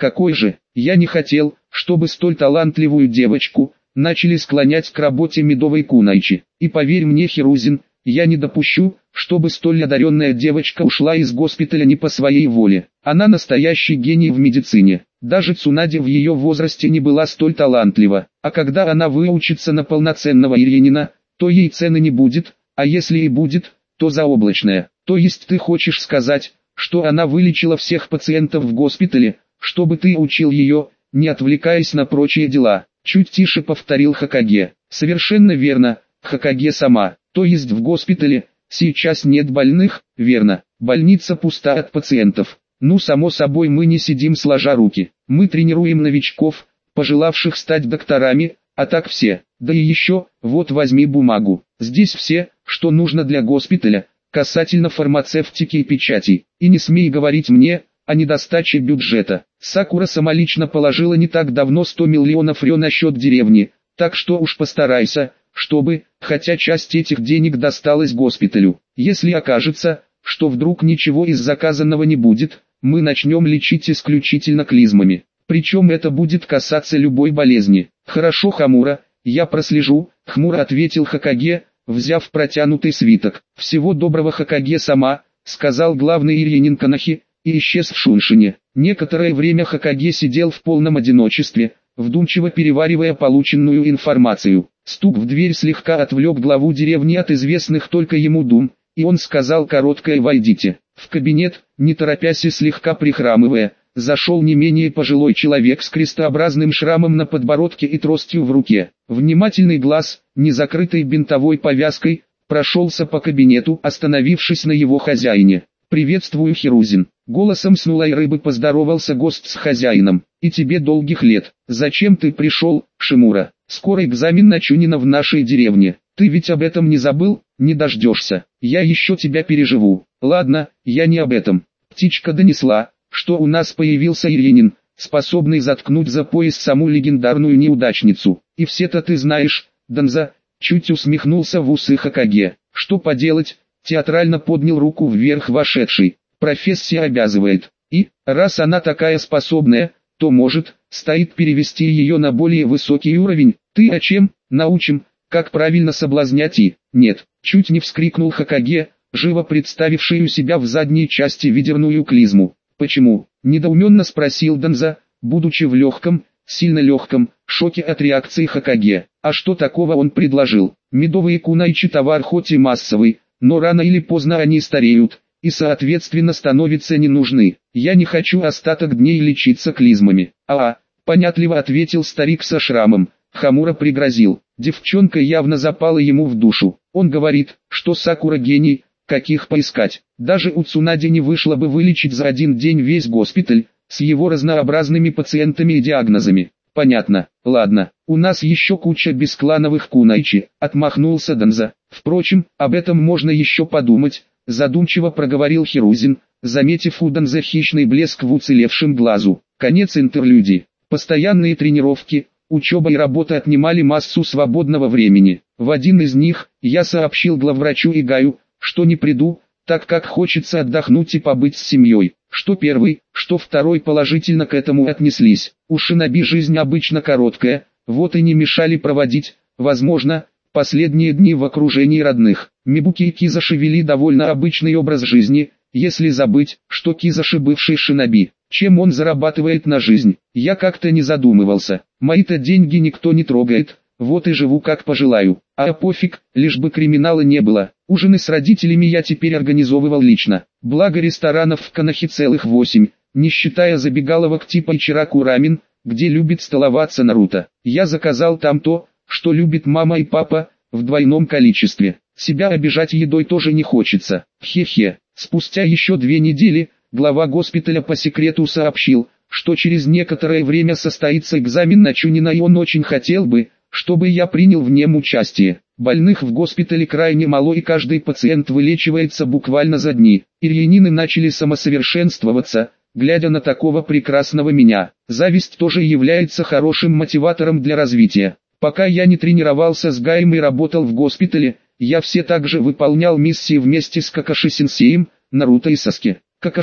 Какой же? Я не хотел, чтобы столь талантливую девочку начали склонять к работе Медовой Кунайчи. И поверь мне, Хирузин, я не допущу, чтобы столь одаренная девочка ушла из госпиталя не по своей воле. Она настоящий гений в медицине. Даже Цунаде в ее возрасте не была столь талантлива. А когда она выучится на полноценного ирьянина, то ей цены не будет, а если и будет, то заоблачная. То есть ты хочешь сказать, что она вылечила всех пациентов в госпитале, чтобы ты учил ее, не отвлекаясь на прочие дела? Чуть тише повторил Хокаге. Совершенно верно, Хокаге-сама. То есть в госпитале сейчас нет больных, верно? Больница пуста от пациентов. Ну, само собой, мы не сидим сложа руки. Мы тренируем новичков, пожелавших стать докторами, а так все. Да и еще, вот возьми бумагу. Здесь все, что нужно для госпиталя, касательно фармацевтики и печати. И не смей говорить мне о недостаче бюджета. Сакура самолично положила не так давно 100 миллионов рё на счет деревни, так что уж постарайся, чтобы, хотя часть этих денег досталась госпиталю. Если окажется, что вдруг ничего из заказанного не будет, мы начнем лечить исключительно клизмами. Причем это будет касаться любой болезни. Хорошо, Хамура, я прослежу, хмуро ответил Хокаге, взяв протянутый свиток. Всего доброго, Хокаге-сама, сказал главный ирьянин Канахи, и исчез в Шуншине. Некоторое время Хокаге сидел в полном одиночестве, вдумчиво переваривая полученную информацию. Стук в дверь слегка отвлек главу деревни от известных только ему дум, и он сказал короткое «войдите». В кабинет, не торопясь и слегка прихрамывая, зашел не менее пожилой человек с крестообразным шрамом на подбородке и тростью в руке. Внимательный глаз, не закрытый бинтовой повязкой, прошелся по кабинету, остановившись на его хозяине. «Приветствую, Хирузин». Голосом снулой рыбы поздоровался гость с хозяином. «И тебе долгих лет. Зачем ты пришел, Шимура? Скоро экзамен на Чунина в нашей деревне. Ты ведь об этом не забыл? Не дождешься. Я еще тебя переживу». «Ладно, я не об этом». Птичка донесла, что у нас появился ирьянин, способный заткнуть за пояс саму легендарную неудачницу. «И все-то ты знаешь, Данза», чуть усмехнулся в усы Хокаге. «Что поделать?» Театрально поднял руку вверх вошедший. «Профессия обязывает. И, раз она такая способная, то может, стоит перевести ее на более высокий уровень. Ты о чем? Научим, как правильно соблазнять и...» «Нет», чуть не вскрикнул Хокаге, живо представивший у себя в задней части ведерную клизму. «Почему?» – недоуменно спросил Данза, будучи в легком, сильно легком, шоке от реакции Хокаге. А что такого он предложил? Медовые кунайчи товар хоть и массовый, но рано или поздно они стареют, и соответственно становятся не нужны. Я не хочу остаток дней лечиться клизмами. Понятливо ответил старик со шрамом. Хамура пригрозил. Девчонка явно запала ему в душу. Он говорит, что Сакура гений, каких поискать. Даже у Цунаде не вышло бы вылечить за один день весь госпиталь, с его разнообразными пациентами и диагнозами. Понятно, ладно, у нас еще куча бесклановых кунайчи, отмахнулся Данза. Впрочем, об этом можно еще подумать, задумчиво проговорил Хирузин, заметив у Данза хищный блеск в уцелевшем глазу. Конец интерлюдии. Постоянные тренировки, учеба и работа отнимали массу свободного времени. В один из них, я сообщил главврачу Игаю, что не приду, так как хочется отдохнуть и побыть с семьей. Что первый, что второй положительно к этому отнеслись. У шиноби жизнь обычно короткая, вот и не мешали проводить, возможно, последние дни в окружении родных. Мибуки и Кизаши вели довольно обычный образ жизни, если забыть, что Кизаши бывший шиноби. Чем он зарабатывает на жизнь, я как-то не задумывался. Мои-то деньги никто не трогает, вот и живу как пожелаю. А пофиг, лишь бы криминала не было. Ужины с родителями я теперь организовывал лично. Благо ресторанов в Канахе целых 8, не считая забегаловок типа Ичираку Рамен, где любит столоваться Наруто. Я заказал там то, что любит мама и папа, в двойном количестве. Себя обижать едой тоже не хочется. Хе-хе. Спустя еще 2 недели, глава госпиталя по секрету сообщил, что через некоторое время состоится экзамен на Чунина, и он очень хотел бы, чтобы я принял в нем участие. Больных в госпитале крайне мало, и каждый пациент вылечивается буквально за дни. Ирьянины начали самосовершенствоваться, глядя на такого прекрасного меня. Зависть тоже является хорошим мотиватором для развития. Пока я не тренировался с Гаем и работал в госпитале, я все так же выполнял миссии вместе с Какаши-сенсеем, Наруто и Саски. Какаши,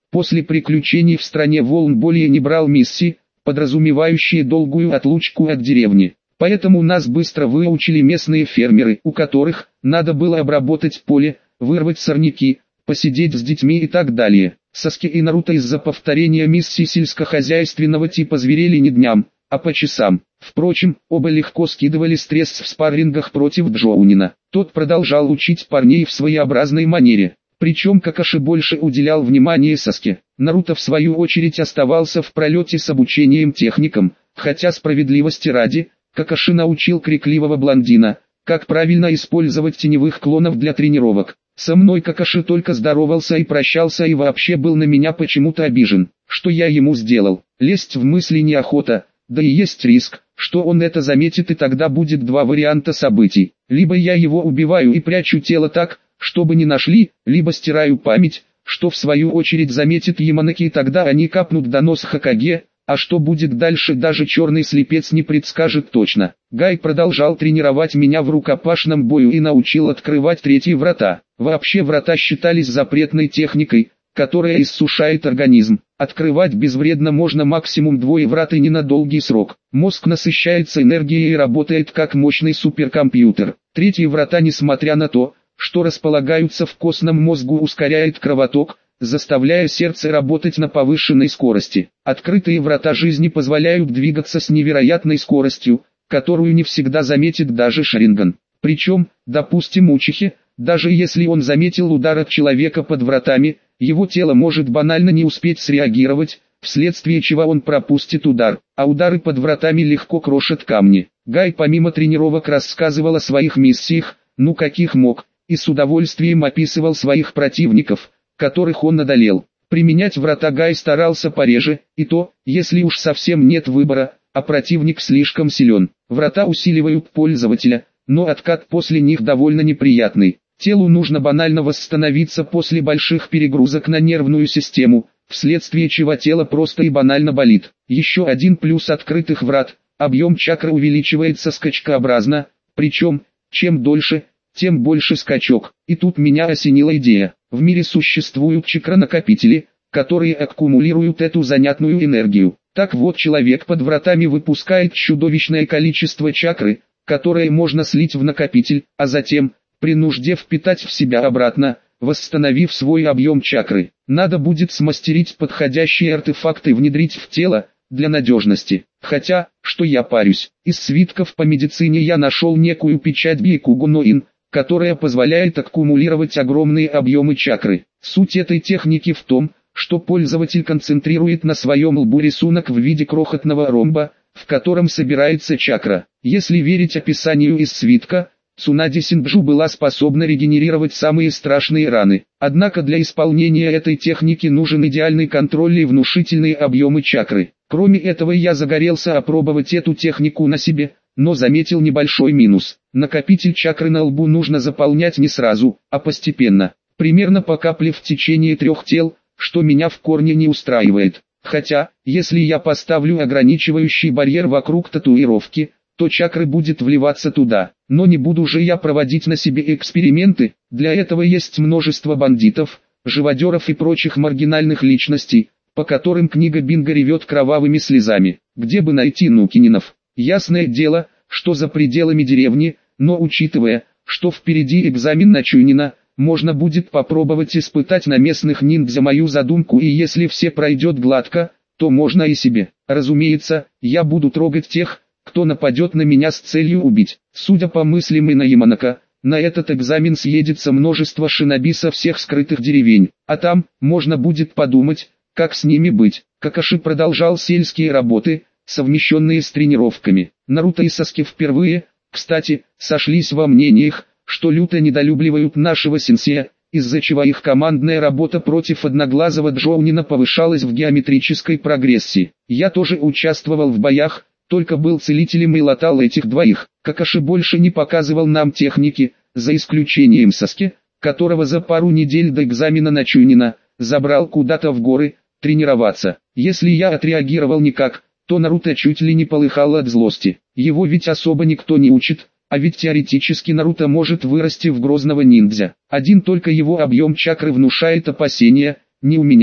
После приключений в стране волн более не брал миссии, подразумевающие долгую отлучку от деревни. Поэтому нас быстро выучили местные фермеры, у которых надо было обработать поле, вырвать сорняки, посидеть с детьми и так далее. Саски и Наруто из-за повторения миссий сельскохозяйственного типа зверели не дням, а по часам. Впрочем, оба легко скидывали стресс в спаррингах против Джоунина. Тот продолжал учить парней в своеобразной манере. Причем Какаши больше уделял внимание Саске. Наруто в свою очередь оставался в пролете с обучением техникам, хотя справедливости ради, Какаши научил крикливого блондина, как правильно использовать теневых клонов для тренировок. Со мной Какаши только здоровался и прощался и вообще был на меня почему-то обижен. Что я ему сделал? Лезть в мысли неохота, да и есть риск, что он это заметит, и тогда будет два варианта событий. Либо я его убиваю и прячу тело так, чтобы не нашли, либо стираю память, что в свою очередь заметит Яманаки, и тогда они капнут до носа Хокаге, а что будет дальше даже черный слепец не предскажет точно. Гай продолжал тренировать меня в рукопашном бою и научил открывать третьи врата. Вообще врата считались запретной техникой, которая иссушает организм. Открывать безвредно можно максимум 2 врат и не на долгий срок. Мозг насыщается энергией и работает как мощный суперкомпьютер. Третьи врата, несмотря на то, что располагаются в костном мозгу, ускоряет кровоток, заставляя сердце работать на повышенной скорости. Открытые врата жизни позволяют двигаться с невероятной скоростью, которую не всегда заметит даже Шаринган. Причем, допустим, Учихи, даже если он заметил удар от человека под вратами, его тело может банально не успеть среагировать, вследствие чего он пропустит удар, а удары под вратами легко крошат камни. Гай помимо тренировок рассказывал о своих миссиях, ну каких мог, и с удовольствием описывал своих противников, которых он одолел. Применять врата Гай старался пореже, и то, если уж совсем нет выбора, а противник слишком силен. Врата усиливают пользователя, но откат после них довольно неприятный. Телу нужно банально восстановиться после больших перегрузок на нервную систему, вследствие чего тело просто и банально болит. Еще один плюс открытых врат – объем чакры увеличивается скачкообразно, причем, чем дольше, тем больше скачок. И тут меня осенила идея. В мире существуют чакронакопители, которые аккумулируют эту занятную энергию. Так вот, человек под вратами выпускает чудовищное количество чакры, которое можно слить в накопитель, а затем, при нужде, впитать в себя обратно, восстановив свой объем чакры. Надо будет смастерить подходящие артефакты и внедрить в тело, для надежности. Хотя, что я парюсь, из свитков по медицине я нашел некую печать Бикугуноин, которая позволяет аккумулировать огромные объемы чакры. Суть этой техники в том, что пользователь концентрирует на своем лбу рисунок в виде крохотного ромба, в котором собирается чакра. Если верить описанию из свитка, Цунади Синджу была способна регенерировать самые страшные раны. Однако для исполнения этой техники нужен идеальный контроль и внушительные объемы чакры. Кроме этого, я загорелся опробовать эту технику на себе, но заметил небольшой минус. Накопитель чакры на лбу нужно заполнять не сразу, а постепенно. Примерно по капле в течение 3 тел, что меня в корне не устраивает. Хотя, если я поставлю ограничивающий барьер вокруг татуировки, то чакры будет вливаться туда. Но не буду же я проводить на себе эксперименты, для этого есть множество бандитов, живодеров и прочих маргинальных личностей, по которым книга Бинга ревет кровавыми слезами. Где бы найти нукининов? Ясное дело, что за пределами деревни, но учитывая, что впереди экзамен на Чунина, можно будет попробовать испытать на местных ниндзя мою задумку, и если все пройдет гладко, то можно и себе. Разумеется, я буду трогать тех, кто нападет на меня с целью убить. Судя по мыслям Ина Яманака, на этот экзамен съедется множество шиноби со всех скрытых деревень, а там, можно будет подумать, как с ними быть. Какаши продолжал сельские работы, совмещенные с тренировками. Наруто и Саски впервые, кстати, сошлись во мнениях, что люто недолюбливают нашего сенсея, из-за чего их командная работа против одноглазого Джоунина повышалась в геометрической прогрессии. Я тоже участвовал в боях, только был целителем и латал этих двоих. Какаши больше не показывал нам техники, за исключением Саски, которого за пару недель до экзамена на Чунина забрал куда-то в горы, тренироваться. Если я отреагировал никак, то Наруто чуть ли не полыхал от злости. Его ведь особо никто не учит, а ведь теоретически Наруто может вырасти в грозного ниндзя. Один только его объем чакры внушает опасения, не у меня.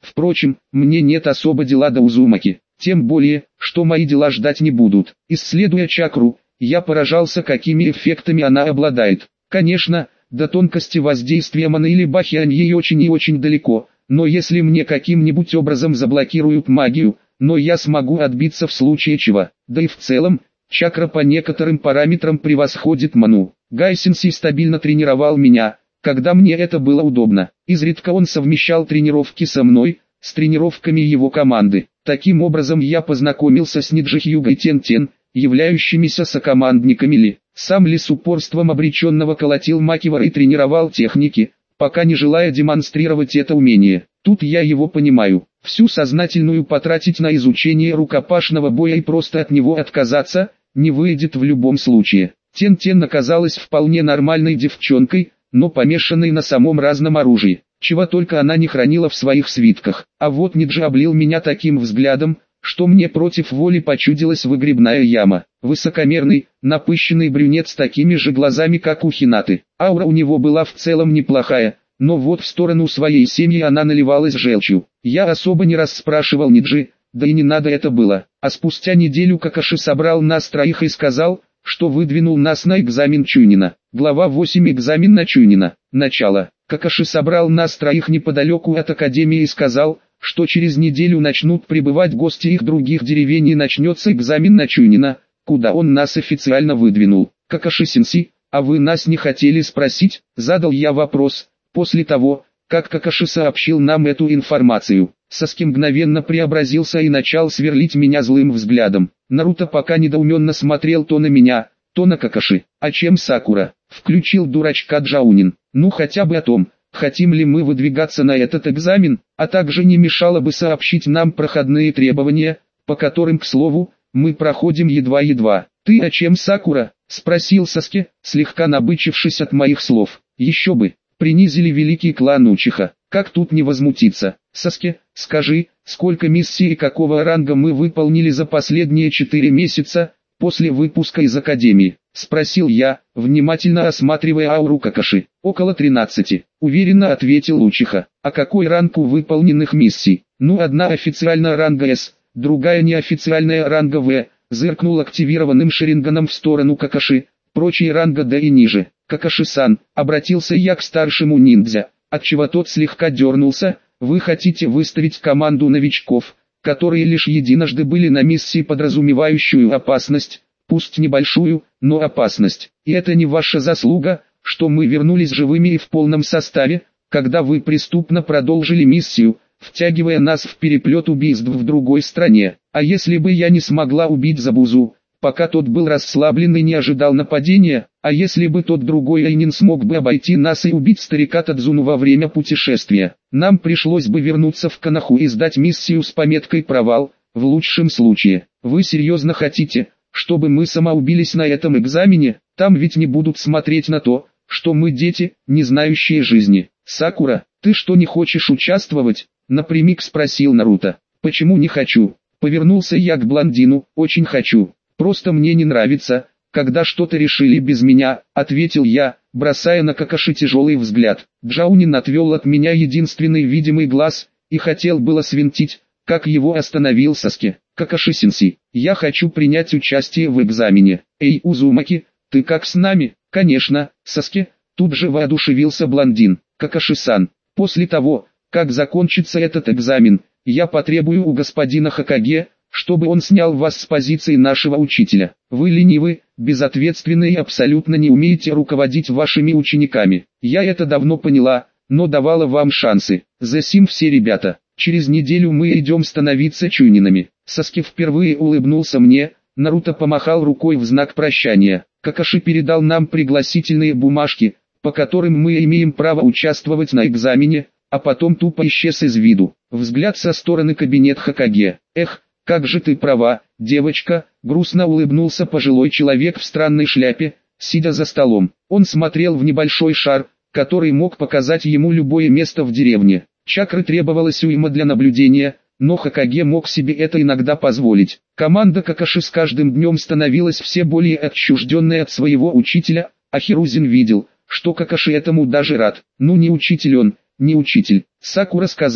Впрочем, мне нет особо дела до Узумаки, тем более, что мои дела ждать не будут. Исследуя чакру, я поражался, какими эффектами она обладает. Конечно, до тонкости воздействия маны или бахиань ей очень и очень далеко, но если мне каким-нибудь образом заблокируют магию, но я смогу отбиться в случае чего. Да и в целом, чакра по некоторым параметрам превосходит ману. Гайсенси стабильно тренировал меня, когда мне это было удобно. Изредка он совмещал тренировки со мной, с тренировками его команды. Таким образом я познакомился с Ниджихьюгой Тен-Тен, являющимися сокомандниками Ли. Сам Ли с упорством обреченного колотил Макивара и тренировал техники, пока не желая демонстрировать это умение. Тут я его понимаю. Всю сознательную потратить на изучение рукопашного боя и просто от него отказаться, не выйдет в любом случае. Тен-Тен оказалась вполне нормальной девчонкой, но помешанной на самом разном оружии, чего только она не хранила в своих свитках. А вот Ниджи облил меня таким взглядом, что мне против воли почудилась выгребная яма. Высокомерный, напыщенный брюнет с такими же глазами, как у Хинаты. Аура у него была в целом неплохая, но вот в сторону своей семьи она наливалась желчью. Я особо не расспрашивал Ниджи, да и не надо это было. А спустя неделю Какаши собрал нас троих и сказал, что выдвинул нас на экзамен Чунина. Глава 8. Экзамен на Чунина. Начало. Какаши собрал нас троих неподалеку от Академии и сказал, что через неделю начнут прибывать гости их других деревень и начнется экзамен на Чунина, куда он нас официально выдвинул. Какаши-сенси, а вы нас не хотели спросить? Задал я вопрос, после того, как Какаши сообщил нам эту информацию. Саски мгновенно преобразился и начал сверлить меня злым взглядом. Наруто пока недоуменно смотрел то на меня, то на Какаши. А чем Сакура? Включил дурачка Джаунин. Ну хотя бы о том, хотим ли мы выдвигаться на этот экзамен, а также не мешало бы сообщить нам проходные требования, по которым, к слову, мы проходим едва-едва. «Ты о чем, Сакура?» – спросил Саски, слегка набычившись от моих слов. «Еще бы, принизили великий клан Учиха, как тут не возмутиться? Саски, скажи, сколько миссий и какого ранга мы выполнили за последние 4 месяца, после выпуска из Академии?» – спросил я, внимательно осматривая ауру Какаши. «Около 13, уверенно ответил Учиха. «А какой ранг у выполненных миссий?» «Ну, одна официальная ранга С, другая неофициальная ранга В», зыркнул активированным шеринганом в сторону Какаши, «прочие ранга Д и ниже». «Какаши-сан», обратился я к старшему ниндзя, отчего тот слегка дернулся, «вы хотите выставить команду новичков, которые лишь единожды были на миссии, подразумевающую опасность, пусть небольшую, но опасность. И это не ваша заслуга, что мы вернулись живыми и в полном составе, когда вы преступно продолжили миссию, втягивая нас в переплет убийств в другой стране. А если бы я не смогла убить Забузу, пока тот был расслаблен и не ожидал нападения, а если бы тот другой Эйнин смог бы обойти нас и убить старика Тадзуну во время путешествия, нам пришлось бы вернуться в Коноху и сдать миссию с пометкой «Провал», в лучшем случае. Вы серьезно хотите, чтобы мы самоубились на этом экзамене? Там ведь не будут смотреть на то, что мы дети, не знающие жизни. «Сакура, ты что, не хочешь участвовать?» — напрямик спросил Наруто. «Почему не хочу?» — повернулся я к блондину. «Очень хочу. Просто мне не нравится, когда что-то решили без меня», — ответил я, бросая на Какаши тяжелый взгляд. Джаунин отвел от меня единственный видимый глаз, и хотел было свинтить, как его остановил Саски. «Какаши-сенси, я хочу принять участие в экзамене. Эй, Узумаки, ты как с нами?» «Конечно, Саски», тут же воодушевился блондин. «Какаши-сан, после того, как закончится этот экзамен, я потребую у господина Хокаге, чтобы он снял вас с позиции нашего учителя. Вы ленивы, безответственны и абсолютно не умеете руководить вашими учениками. Я это давно поняла, но давала вам шансы. Засим все ребята. Через неделю мы идем становиться чунинами». Саски впервые улыбнулся мне, Наруто помахал рукой в знак прощания. Какаши передал нам пригласительные бумажки, по которым мы имеем право участвовать на экзамене, а потом тупо исчез из виду. Взгляд со стороны кабинет Хокаге. «Эх, как же ты права, девочка», грустно улыбнулся пожилой человек в странной шляпе, сидя за столом. Он смотрел в небольшой шар, который мог показать ему любое место в деревне. Чакры требовалось уйма для наблюдения, но Хокаге мог себе это иногда позволить. Команда Какаши с каждым днем становилась все более отчужденной от своего учителя, а Хирузин видел, что Какаши этому даже рад. «Ну не учитель он, не учитель». Сакура сказала,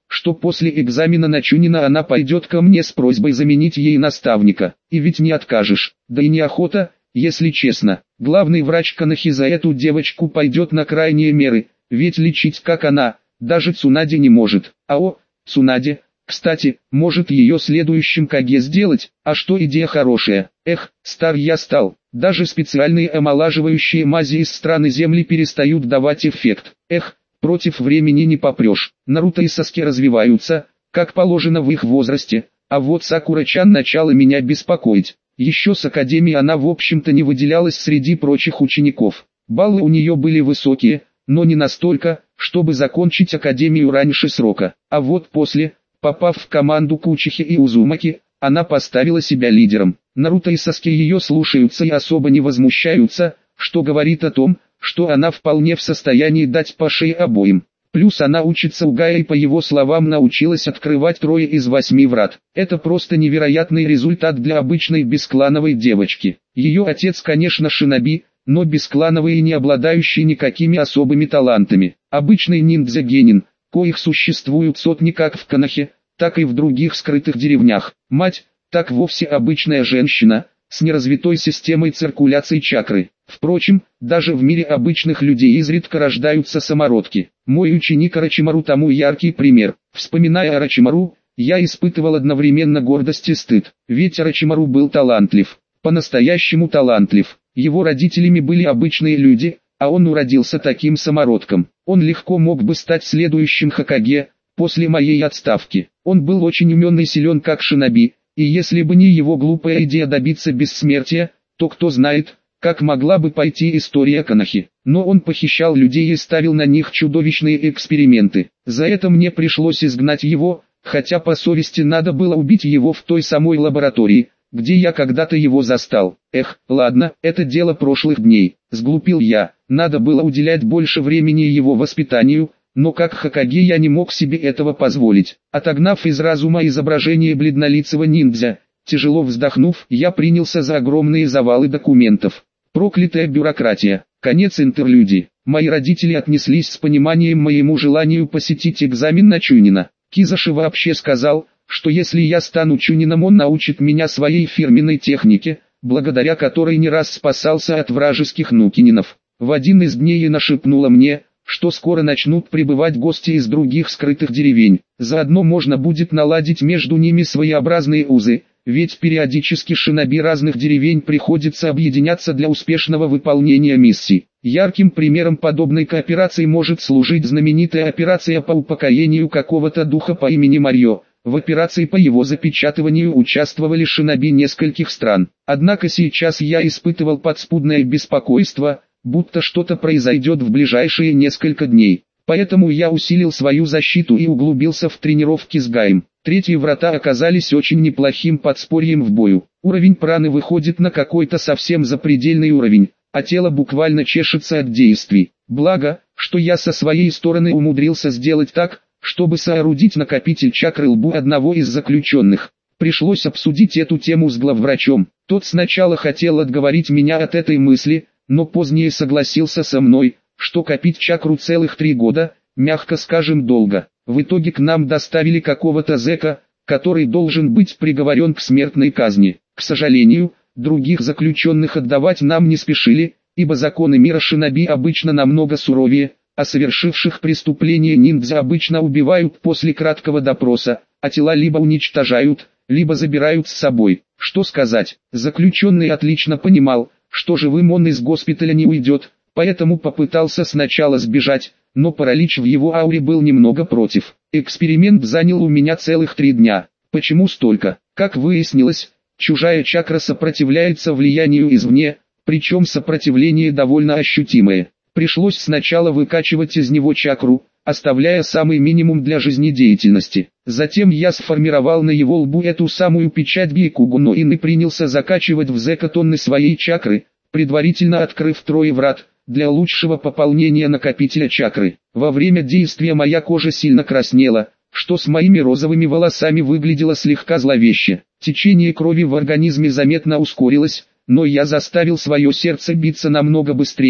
что после экзамена на Чунина она пойдет ко мне с просьбой заменить ей наставника. И ведь не откажешь, да и неохота, если честно. Главный врач Конохи за эту девочку пойдет на крайние меры, ведь лечить как она, даже Цунаде не может. Цунаде, кстати, может ее следующим Каге сделать, а что идея хорошая. Эх, стар я стал, даже специальные омолаживающие мази из страны Земли перестают давать эффект. Эх, против времени не попрешь. Наруто и Саске развиваются, как положено в их возрасте, а вот Сакура-чан начала меня беспокоить. Еще с академии она в общем-то не выделялась среди прочих учеников. Баллы у нее были высокие, но не настолько, чтобы закончить академию раньше срока. А вот после, попав в команду Кучихи и Узумаки, она поставила себя лидером. Наруто и Саске ее слушаются и особо не возмущаются, что говорит о том, что она вполне в состоянии дать по шее обоим. Плюс она учится у Гая и по его словам научилась открывать 3 из 8 врат. Это просто невероятный результат для обычной бесклановой девочки. Ее отец, конечно, шиноби, но бесклановый и не обладающий никакими особыми талантами. Обычный ниндзя-генин, коих существуют сотни как в Конохе, так и в других скрытых деревнях. Мать, так вовсе обычная женщина, с неразвитой системой циркуляции чакры. Впрочем, даже в мире обычных людей изредка рождаются самородки. Мой ученик Орочимару тому яркий пример. Вспоминая Орочимару, я испытывал одновременно гордость и стыд. Ведь Орочимару был талантлив, по-настоящему талантлив. Его родителями были обычные люди, а он уродился таким самородком. Он легко мог бы стать следующим Хокаге, после моей отставки. Он был очень умен и силен как шиноби, и если бы не его глупая идея добиться бессмертия, то кто знает, как могла бы пойти история Конохи. Но он похищал людей и ставил на них чудовищные эксперименты. За это мне пришлось изгнать его, хотя по совести надо было убить его в той самой лаборатории, где я когда-то его застал. Эх, ладно, это дело прошлых дней. Сглупил я, надо было уделять больше времени его воспитанию, но как Хокаге я не мог себе этого позволить. Отогнав из разума изображение бледнолицего ниндзя, тяжело вздохнув, я принялся за огромные завалы документов. Проклятая бюрократия. Конец интерлюдии. Мои родители отнеслись с пониманием моему желанию посетить экзамен на Чунина. Кизаши вообще сказал, что если я стану Чунином, он научит меня своей фирменной технике, благодаря которой не раз спасался от вражеских нукининов. В один из дней она шепнула мне, что скоро начнут прибывать гости из других скрытых деревень. Заодно можно будет наладить между ними своеобразные узы, ведь периодически шиноби разных деревень приходится объединяться для успешного выполнения миссий. Ярким примером подобной кооперации может служить знаменитая операция по упокоению какого-то духа по имени Марио. В операции по его запечатыванию участвовали шиноби нескольких стран. Однако сейчас я испытывал подспудное беспокойство, будто что-то произойдет в ближайшие несколько дней. Поэтому я усилил свою защиту и углубился в тренировки с Гаем. Третьи врата оказались очень неплохим подспорьем в бою. Уровень праны выходит на какой-то совсем запредельный уровень, а тело буквально чешется от действий. Благо, что я со своей стороны умудрился сделать так, чтобы соорудить накопитель чакры лбу одного из заключенных. Пришлось обсудить эту тему с главврачом. Тот сначала хотел отговорить меня от этой мысли, но позднее согласился со мной, что копить чакру целых 3 года, мягко скажем, долго. В итоге к нам доставили какого-то зэка, который должен быть приговорен к смертной казни. К сожалению, других заключенных отдавать нам не спешили, ибо законы мира шиноби обычно намного суровее, а совершивших преступление ниндзя обычно убивают после краткого допроса, а тела либо уничтожают, либо забирают с собой. Что сказать, заключенный отлично понимал, что живым он из госпиталя не уйдет, поэтому попытался сначала сбежать, но паралич в его ауре был немного против. Эксперимент занял у меня целых 3 дня. Почему столько? Как выяснилось, чужая чакра сопротивляется влиянию извне, причем сопротивление довольно ощутимое. Пришлось сначала выкачивать из него чакру, оставляя самый минимум для жизнедеятельности. Затем я сформировал на его лбу эту самую печать Гейкугуноин и принялся закачивать в зэка тонны своей чакры, предварительно открыв 3 врат, для лучшего пополнения накопителя чакры. Во время действия моя кожа сильно краснела, что с моими розовыми волосами выглядело слегка зловеще. Течение крови в организме заметно ускорилось, но я заставил свое сердце биться намного быстрее,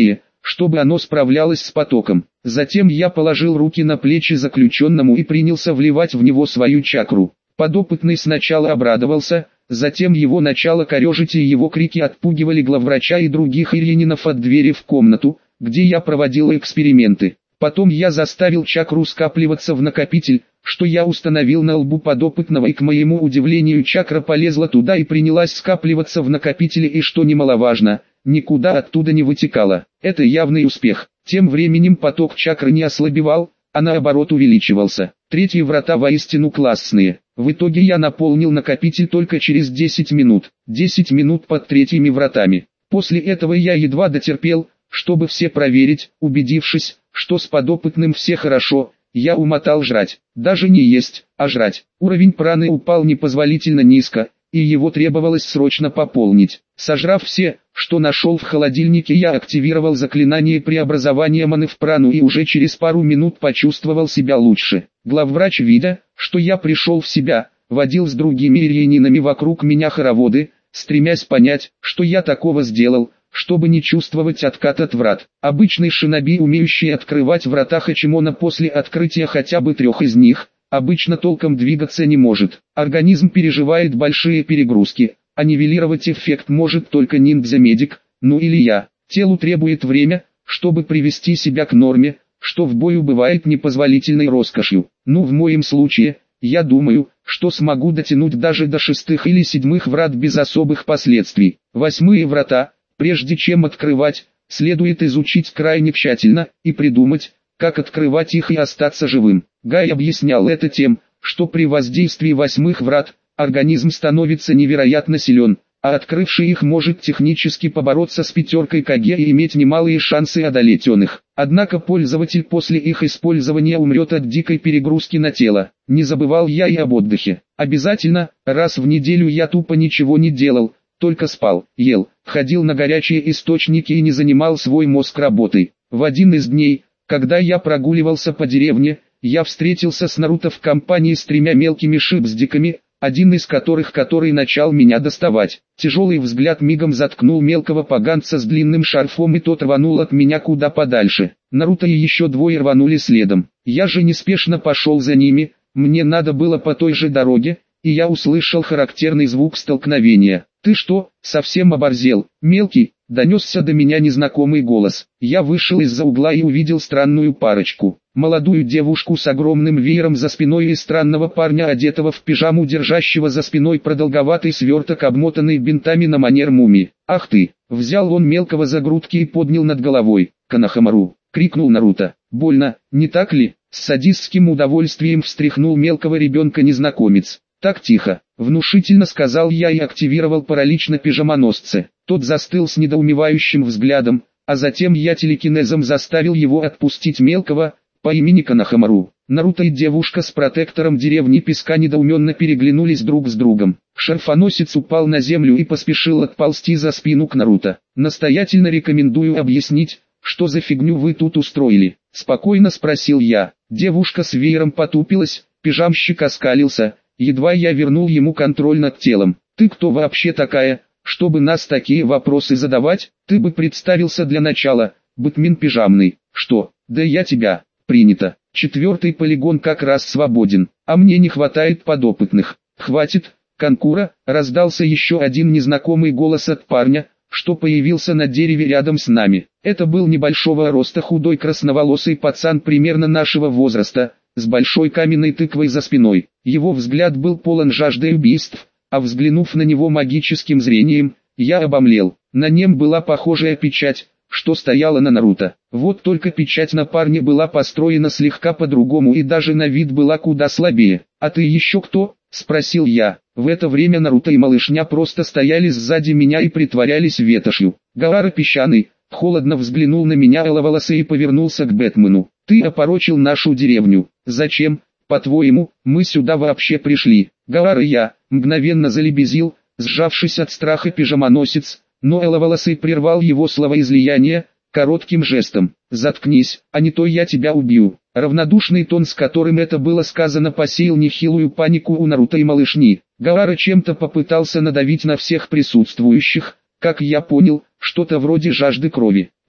чтобы оно справлялось с потоком. Затем я положил руки на плечи заключенному и принялся вливать в него свою чакру. Подопытный сначала обрадовался, затем его начало корежить и его крики отпугивали главврача и других ирьянинов от двери в комнату, где я проводил эксперименты. Потом я заставил чакру скапливаться в накопитель, что я установил на лбу подопытного, и к моему удивлению чакра полезла туда и принялась скапливаться в накопителе, и что немаловажно, никуда оттуда не вытекала. Это явный успех. Тем временем поток чакры не ослабевал, а наоборот увеличивался. Третьи врата воистину классные. В итоге я наполнил накопитель только через 10 минут. 10 минут под третьими вратами. После этого я едва дотерпел, чтобы все проверить. Убедившись, что с подопытным все хорошо, я умотал жрать. Даже не есть, а жрать. Уровень праны упал непозволительно низко, и его требовалось срочно пополнить. Сожрав все, что нашел в холодильнике, я активировал заклинание преобразования маны в прану и уже через пару минут почувствовал себя лучше. Главврач, видя, что я пришел в себя, водил с другими ирьянинами вокруг меня хороводы, стремясь понять, что я такого сделал, чтобы не чувствовать откат от врат. Обычный шиноби, умеющий открывать врата Хачимона после открытия хотя бы 3 из них, обычно толком двигаться не может. Организм переживает большие перегрузки, а нивелировать эффект может только ниндзя-медик, ну или я. Телу требует время, чтобы привести себя к норме, что в бою бывает непозволительной роскошью. Ну, в моем случае, я думаю, что смогу дотянуть даже до 6 или 7 врат без особых последствий. 8 врата, прежде чем открывать, следует изучить крайне тщательно и придумать, как открывать их и остаться живым. Гай объяснял это тем, что при воздействии 8 врат, организм становится невероятно силен, а открывший их может технически побороться с 5 Каге и иметь немалые шансы одолеть их. Однако пользователь после их использования умрет от дикой перегрузки на тело. Не забывал я и об отдыхе. Обязательно, раз в неделю я тупо ничего не делал, только спал, ел, ходил на горячие источники и не занимал свой мозг работой. В один из дней, когда я прогуливался по деревне, я встретился с Наруто в компании с 3 мелкими шипздиками, один из которых начал меня доставать. Тяжелый взгляд мигом заткнул мелкого поганца с длинным шарфом, и тот рванул от меня куда подальше. Наруто и еще 2 рванули следом. Я же неспешно пошел за ними, мне надо было по той же дороге, и я услышал характерный звук столкновения. «Ты что, совсем оборзел, мелкий?» — донесся до меня незнакомый голос. Я вышел из-за угла и увидел странную парочку. Молодую девушку с огромным веером за спиной и странного парня, одетого в пижаму, держащего за спиной продолговатый сверток, обмотанный бинтами на манер мумии. «Ах ты!» — взял он мелкого за грудки и поднял над головой. «Канахамару!» — крикнул Наруто. «Больно, не так ли?» — с садистским удовольствием встряхнул мелкого ребенка незнакомец. «Так тихо», — внушительно сказал я и активировал паралич на пижамоносце. Тот застыл с недоумевающим взглядом, а затем я телекинезом заставил его отпустить мелкого, по имени Канахамару. Наруто и девушка с протектором деревни Песка недоуменно переглянулись друг с другом. Шарфоносец упал на землю и поспешил отползти за спину к Наруто. «Настоятельно рекомендую объяснить, что за фигню вы тут устроили?» — спокойно спросил я. Девушка с веером потупилась, пижамщик оскалился. Едва я вернул ему контроль над телом. «Ты кто вообще такая, чтобы нас такие вопросы задавать? Ты бы представился для начала, Бэтмен пижамный». «Что? Да я тебя». «Принято. 4-й полигон как раз свободен, а мне не хватает подопытных». «Хватит, Канкура», — раздался еще один незнакомый голос от парня, что появился на дереве рядом с нами. Это был небольшого роста худой красноволосый пацан примерно нашего возраста, с большой каменной тыквой за спиной. Его взгляд был полон жажды убийств, а взглянув на него магическим зрением, я обомлел. На нем была похожая печать, что стояла на Наруто. Вот только печать на парне была построена слегка по-другому и даже на вид была куда слабее. «А ты еще кто?» — спросил я. В это время Наруто и малышня просто стояли сзади меня и притворялись ветошью. Гаара Песчаный холодно взглянул на меня Эловолосый и повернулся к Бэтмену. «Ты опорочил нашу деревню. Зачем, по-твоему, мы сюда вообще пришли?» Гаара я мгновенно залебезил, сжавшись от страха пижамоносец, но Эловолосый прервал его словоизлияние коротким жестом. «Заткнись, а не то я тебя убью». Равнодушный тон, с которым это было сказано, посеял нехилую панику у Наруто и малышни. Гаара чем-то попытался надавить на всех присутствующих, как я понял, что-то вроде жажды крови.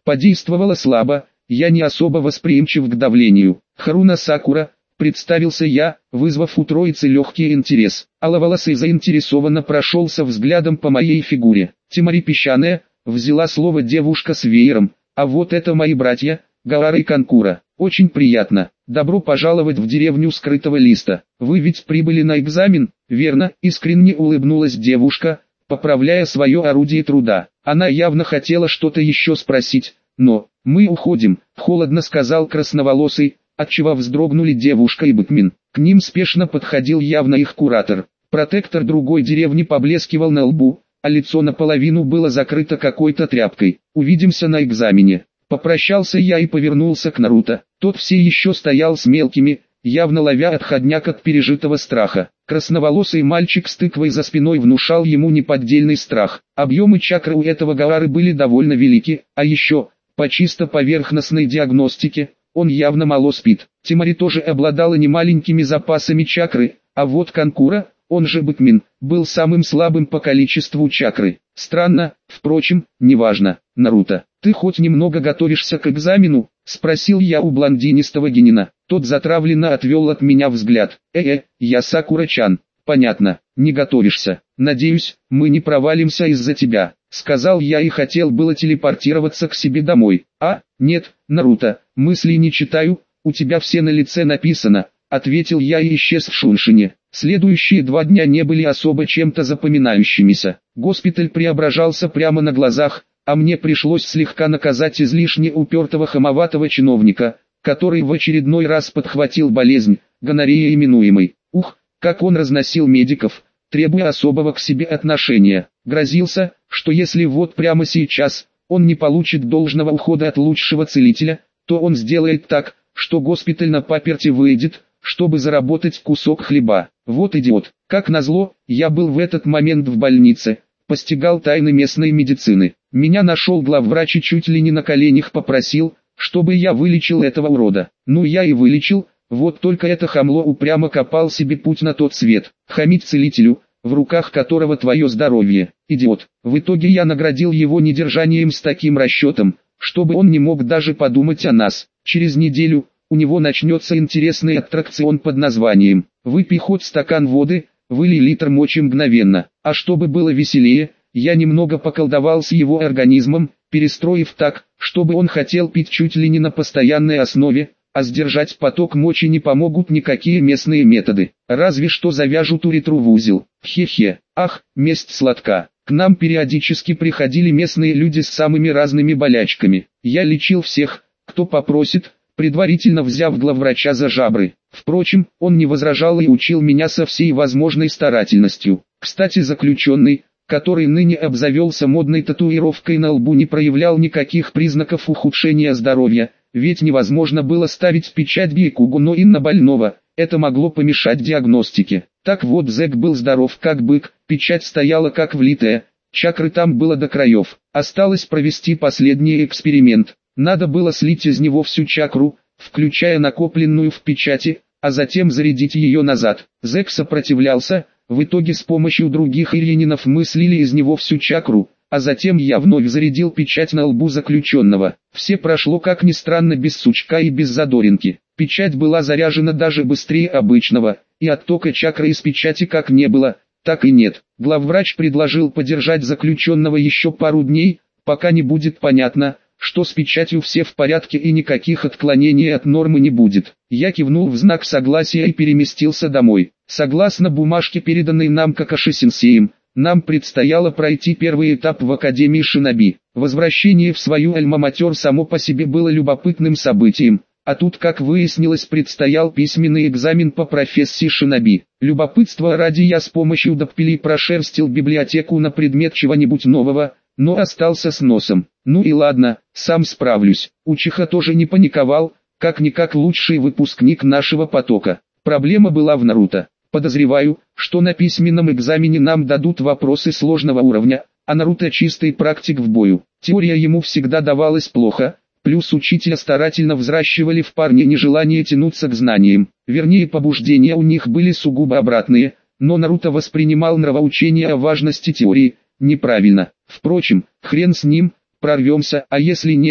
подействовало слабо, я не особо восприимчив к давлению. Харуна Сакура, представился я, вызвав у троицы легкий интерес. Аловолосый заинтересованно прошелся взглядом по моей фигуре. Тимари Песчаная, взяла слово девушка с веером, а вот это мои братья, Гаара и Канкура. Очень приятно. Добро пожаловать в деревню скрытого листа. Вы ведь прибыли на экзамен, верно? Искренне улыбнулась девушка, поправляя свое орудие труда. Она явно хотела что-то еще спросить, но «мы уходим», — холодно сказал красноволосый, отчего вздрогнули девушка и Бэкмен. К ним спешно подходил явно их куратор. Протектор другой деревни поблескивал на лбу, а лицо наполовину было закрыто какой-то тряпкой. «Увидимся на экзамене». Попрощался я и повернулся к Наруто. Тот все еще стоял с мелкими, явно ловя отходняк от пережитого страха. Красноволосый мальчик с тыквой за спиной внушал ему неподдельный страх. Объемы чакры у этого Гаары были довольно велики, а еще, по чисто поверхностной диагностике, он явно мало спит. Тимари тоже обладала немаленькими запасами чакры, а вот Канкура, он же Бэкмен, был самым слабым по количеству чакры. Странно, впрочем, неважно. «Наруто, ты хоть немного готовишься к экзамену?» — спросил я у блондинистого генина. Тот затравленно отвел от меня взгляд. Я Сакура-чан. «Понятно, не готовишься. Надеюсь, мы не провалимся из-за тебя», — сказал я и хотел было телепортироваться к себе домой. Нет, Наруто, мысли не читаю, у тебя все на лице написано», — ответил я и исчез в Шуншине. Следующие 2 дня не были особо чем-то запоминающимися. Госпиталь преображался прямо на глазах, а мне пришлось слегка наказать излишне упертого хамоватого чиновника, который в очередной раз подхватил болезнь, гонорея именуемой. Как он разносил медиков, требуя особого к себе отношения. Грозился, что если вот прямо сейчас, он не получит должного ухода от лучшего целителя, то он сделает так, что госпиталь на паперти выйдет, чтобы заработать кусок хлеба. Вот идиот. Как назло, я был в этот момент в больнице, постигал тайны местной медицины. Меня нашел главврач и чуть ли не на коленях попросил, чтобы я вылечил этого урода. Ну я и вылечил, вот только это хамло упрямо копал себе путь на тот свет. Хамить целителю, в руках которого твое здоровье, идиот. В итоге я наградил его недержанием с таким расчетом, чтобы он не мог даже подумать о нас. Через неделю у него начнется интересный аттракцион под названием «Выпей хоть стакан воды, вылей литр мочи мгновенно». А чтобы было веселее, я немного поколдовал с его организмом, перестроив так, чтобы он хотел пить чуть ли не на постоянной основе, а сдержать поток мочи не помогут никакие местные методы. Разве что завяжут уретру в узел. Хе-хе. Месть сладка. К нам периодически приходили местные люди с самыми разными болячками. Я лечил всех, кто попросит, предварительно взяв главврача за жабры. Впрочем, он не возражал и учил меня со всей возможной старательностью. Кстати, заключенный, который ныне обзавелся модной татуировкой на лбу, не проявлял никаких признаков ухудшения здоровья, ведь невозможно было ставить печать Бейкугуно на больного, это могло помешать диагностике. Так вот, зэк был здоров как бык, печать стояла как влитая, чакры там было до краев. Осталось провести последний эксперимент. Надо было слить из него всю чакру, включая накопленную в печати, а затем зарядить ее назад. Зэк сопротивлялся, в итоге с помощью других ирьянинов мы слили из него всю чакру, а затем я вновь зарядил печать на лбу заключенного. Все прошло как ни странно без сучка и без задоринки. Печать была заряжена даже быстрее обычного, и оттока чакры из печати как не было, так и нет. Главврач предложил подержать заключенного еще пару дней, пока не будет понятно, что с печатью все в порядке и никаких отклонений от нормы не будет. Я кивнул в знак согласия и переместился домой. Согласно бумажке, переданной нам Какаши-сенсеем, нам предстояло пройти первый этап в Академии Шиноби. Возвращение в свою альма-матер само по себе было любопытным событием, а тут, как выяснилось, предстоял письменный экзамен по профессии Шиноби. Любопытство ради я с помощью доппелей прошерстил библиотеку на предмет чего-нибудь нового, но остался с носом. Ну и ладно, сам справлюсь. Учиха тоже не паниковал, как-никак лучший выпускник нашего потока. Проблема была в Наруто. Подозреваю, что на письменном экзамене нам дадут вопросы сложного уровня, а Наруто чистый практик в бою. Теория ему всегда давалась плохо, плюс учителя старательно взращивали в парне нежелание тянуться к знаниям. Вернее, побуждения у них были сугубо обратные, но Наруто воспринимал нравоучение о важности теории неправильно. Впрочем, хрен с ним, прорвемся, а если нет,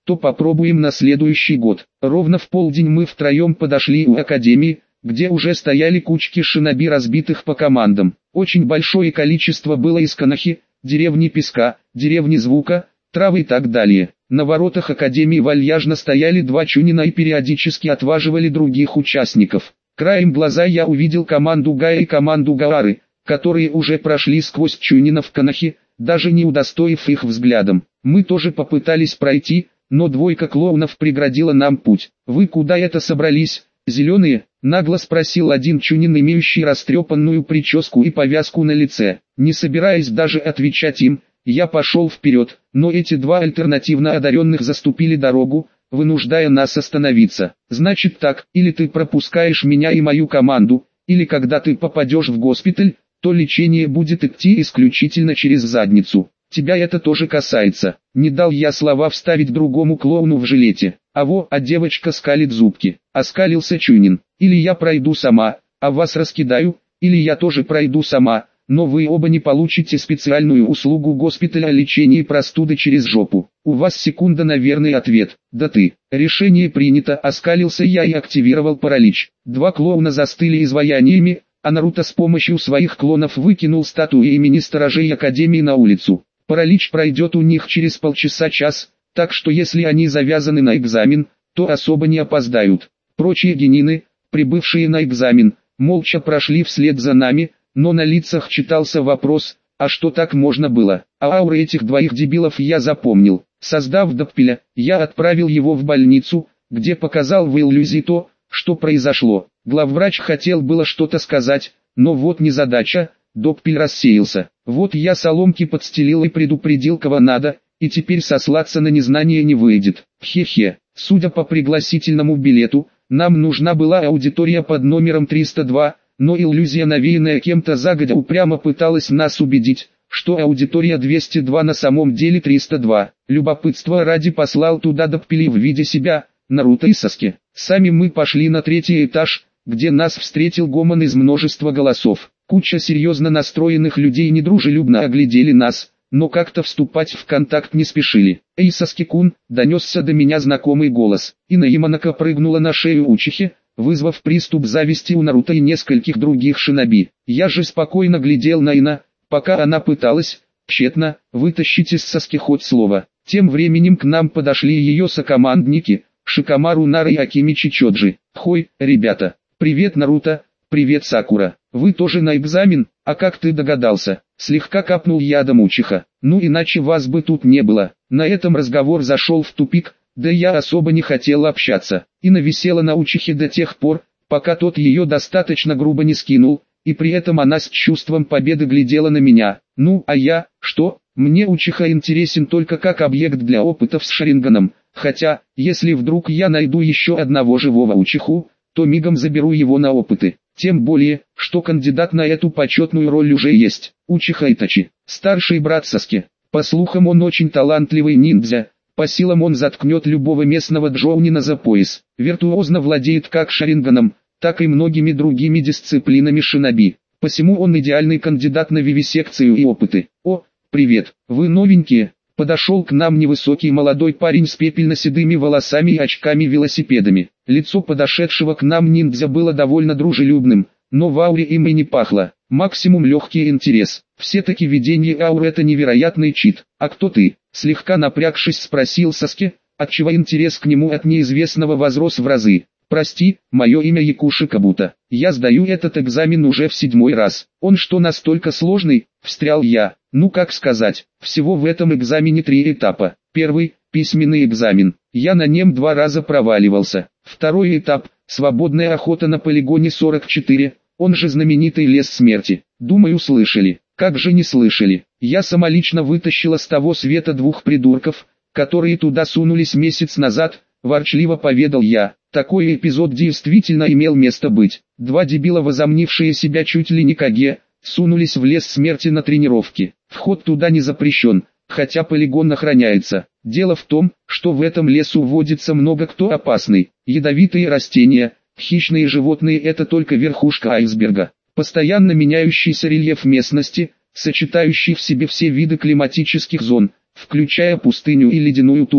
то попробуем на следующий год. Ровно в полдень мы втроем подошли у академии, где уже стояли кучки шиноби, разбитых по командам. Очень большое количество было из Канахи, деревни Песка, деревни Звука, Травы и так далее. На воротах академии вальяжно стояли два чунина и периодически отваживали других участников. Краем глаза я увидел команду Гая и команду Гаары, которые уже прошли сквозь чунинов Канахи, даже не удостоив их взглядом. Мы тоже попытались пройти, но двойка клоунов преградила нам путь. «Вы куда это собрались, зеленые?» — нагло спросил один чунин, имеющий растрепанную прическу и повязку на лице. Не собираясь даже отвечать им, я пошел вперед, но эти два альтернативно одаренных заступили дорогу, вынуждая нас остановиться. «Значит так, или ты пропускаешь меня и мою команду, или когда ты попадешь в госпиталь, то лечение будет идти исключительно через задницу. Тебя это тоже касается». Не дал я слова вставить другому клоуну в жилете. А девочка скалит зубки. Оскалился чунин. «Или я пройду сама, а вас раскидаю, или я тоже пройду сама, но вы оба не получите специальную услугу госпиталя о лечении простуды через жопу. У вас секунда на верный ответ. Да ты». Решение принято. Оскалился я и активировал паралич. Два клоуна застыли изваяниями, а Наруто с помощью своих клонов выкинул статуи имени сторожей Академии на улицу. Паралич пройдет у них через полчаса-час, так что если они завязаны на экзамен, то особо не опоздают. Прочие генины, прибывшие на экзамен, молча прошли вслед за нами, но на лицах читался вопрос: а что так можно было? А ауры этих двоих дебилов я запомнил. Создав Доппеля, я отправил его в больницу, где показал в иллюзии то, что произошло. Главврач хотел было что-то сказать, но вот незадача, Доппель рассеялся. Вот я соломки подстелил и предупредил кого надо, и теперь сослаться на незнание не выйдет. Хе-хе. Судя по пригласительному билету, нам нужна была аудитория под номером 302, но иллюзия, навеянная кем-то загодя, упрямо пыталась нас убедить, что аудитория 202 на самом деле 302. Любопытство ради послал туда Доппеля в виде себя, Наруто и Саски. Сами мы пошли на 3-й этаж, где нас встретил гомон из множества голосов. Куча серьезно настроенных людей недружелюбно оглядели нас, но как-то вступать в контакт не спешили. «Эй, Саски-кун!» — донесся до меня знакомый голос. Ина Яманака прыгнула на шею Учихи, вызвав приступ зависти у Наруто и нескольких других шиноби. Я же спокойно глядел на Ина, пока она пыталась, тщетно, вытащить из Саски хоть слово. Тем временем к нам подошли ее сокомандники, Шикамару Нара и Акимичи Чоджи. «Хой, ребята! Привет, Наруто! Привет, Сакура! Вы тоже на экзамен? А как ты догадался?» Слегка капнул ядом Учиха. «Ну иначе вас бы тут не было». На этом разговор зашел в тупик, да я особо не хотел общаться. Ина висела на Учихе до тех пор, пока тот ее достаточно грубо не скинул, и при этом она с чувством победы глядела на меня. Ну, а я, что? Мне Учиха интересен только как объект для опытов с Шаринганом, хотя, если вдруг я найду еще одного живого Учиху, то мигом заберу его на опыты. Тем более, что кандидат на эту почетную роль уже есть. Учиха Итачи, старший брат Саски. По слухам, он очень талантливый ниндзя. По силам он заткнет любого местного джоунина за пояс. Виртуозно владеет как шаринганом, так и многими другими дисциплинами шиноби. Посему он идеальный кандидат на вивисекцию и опыты. «О, привет, вы новенькие?» Подошел к нам невысокий молодой парень с пепельно-седыми волосами и очками-велосипедами. Лицо подошедшего к нам ниндзя было довольно дружелюбным, но в ауре им и не пахло. Максимум легкий интерес. Все-таки видение ауры — это невероятный чит. «А кто ты?» — слегка напрягшись спросил Саски, отчего интерес к нему от неизвестного возрос в разы. «Прости, мое имя Якуши Кабута. Я сдаю этот экзамен уже в 7-й раз». «Он что, настолько сложный?» — встрял я. «Ну как сказать, всего в этом экзамене 3 этапа. Первый — письменный экзамен. Я на нем 2 раза проваливался. Второй этап — свободная охота на полигоне 44, он же знаменитый лес смерти. Думаю, слышали». «Как же не слышали? Я самолично вытащила с того света 2 придурков, которые туда сунулись месяц назад», — ворчливо поведал я. Такой эпизод действительно имел место быть. 2 дебила, возомнившие себя чуть ли не Каге, сунулись в лес смерти на тренировки. Вход туда не запрещен, хотя полигон охраняется. Дело в том, что в этом лесу водится много кто опасный. Ядовитые растения, хищные животные — это только верхушка айсберга. Постоянно меняющийся рельеф местности, сочетающий в себе все виды климатических зон, включая пустыню и ледяную тундру.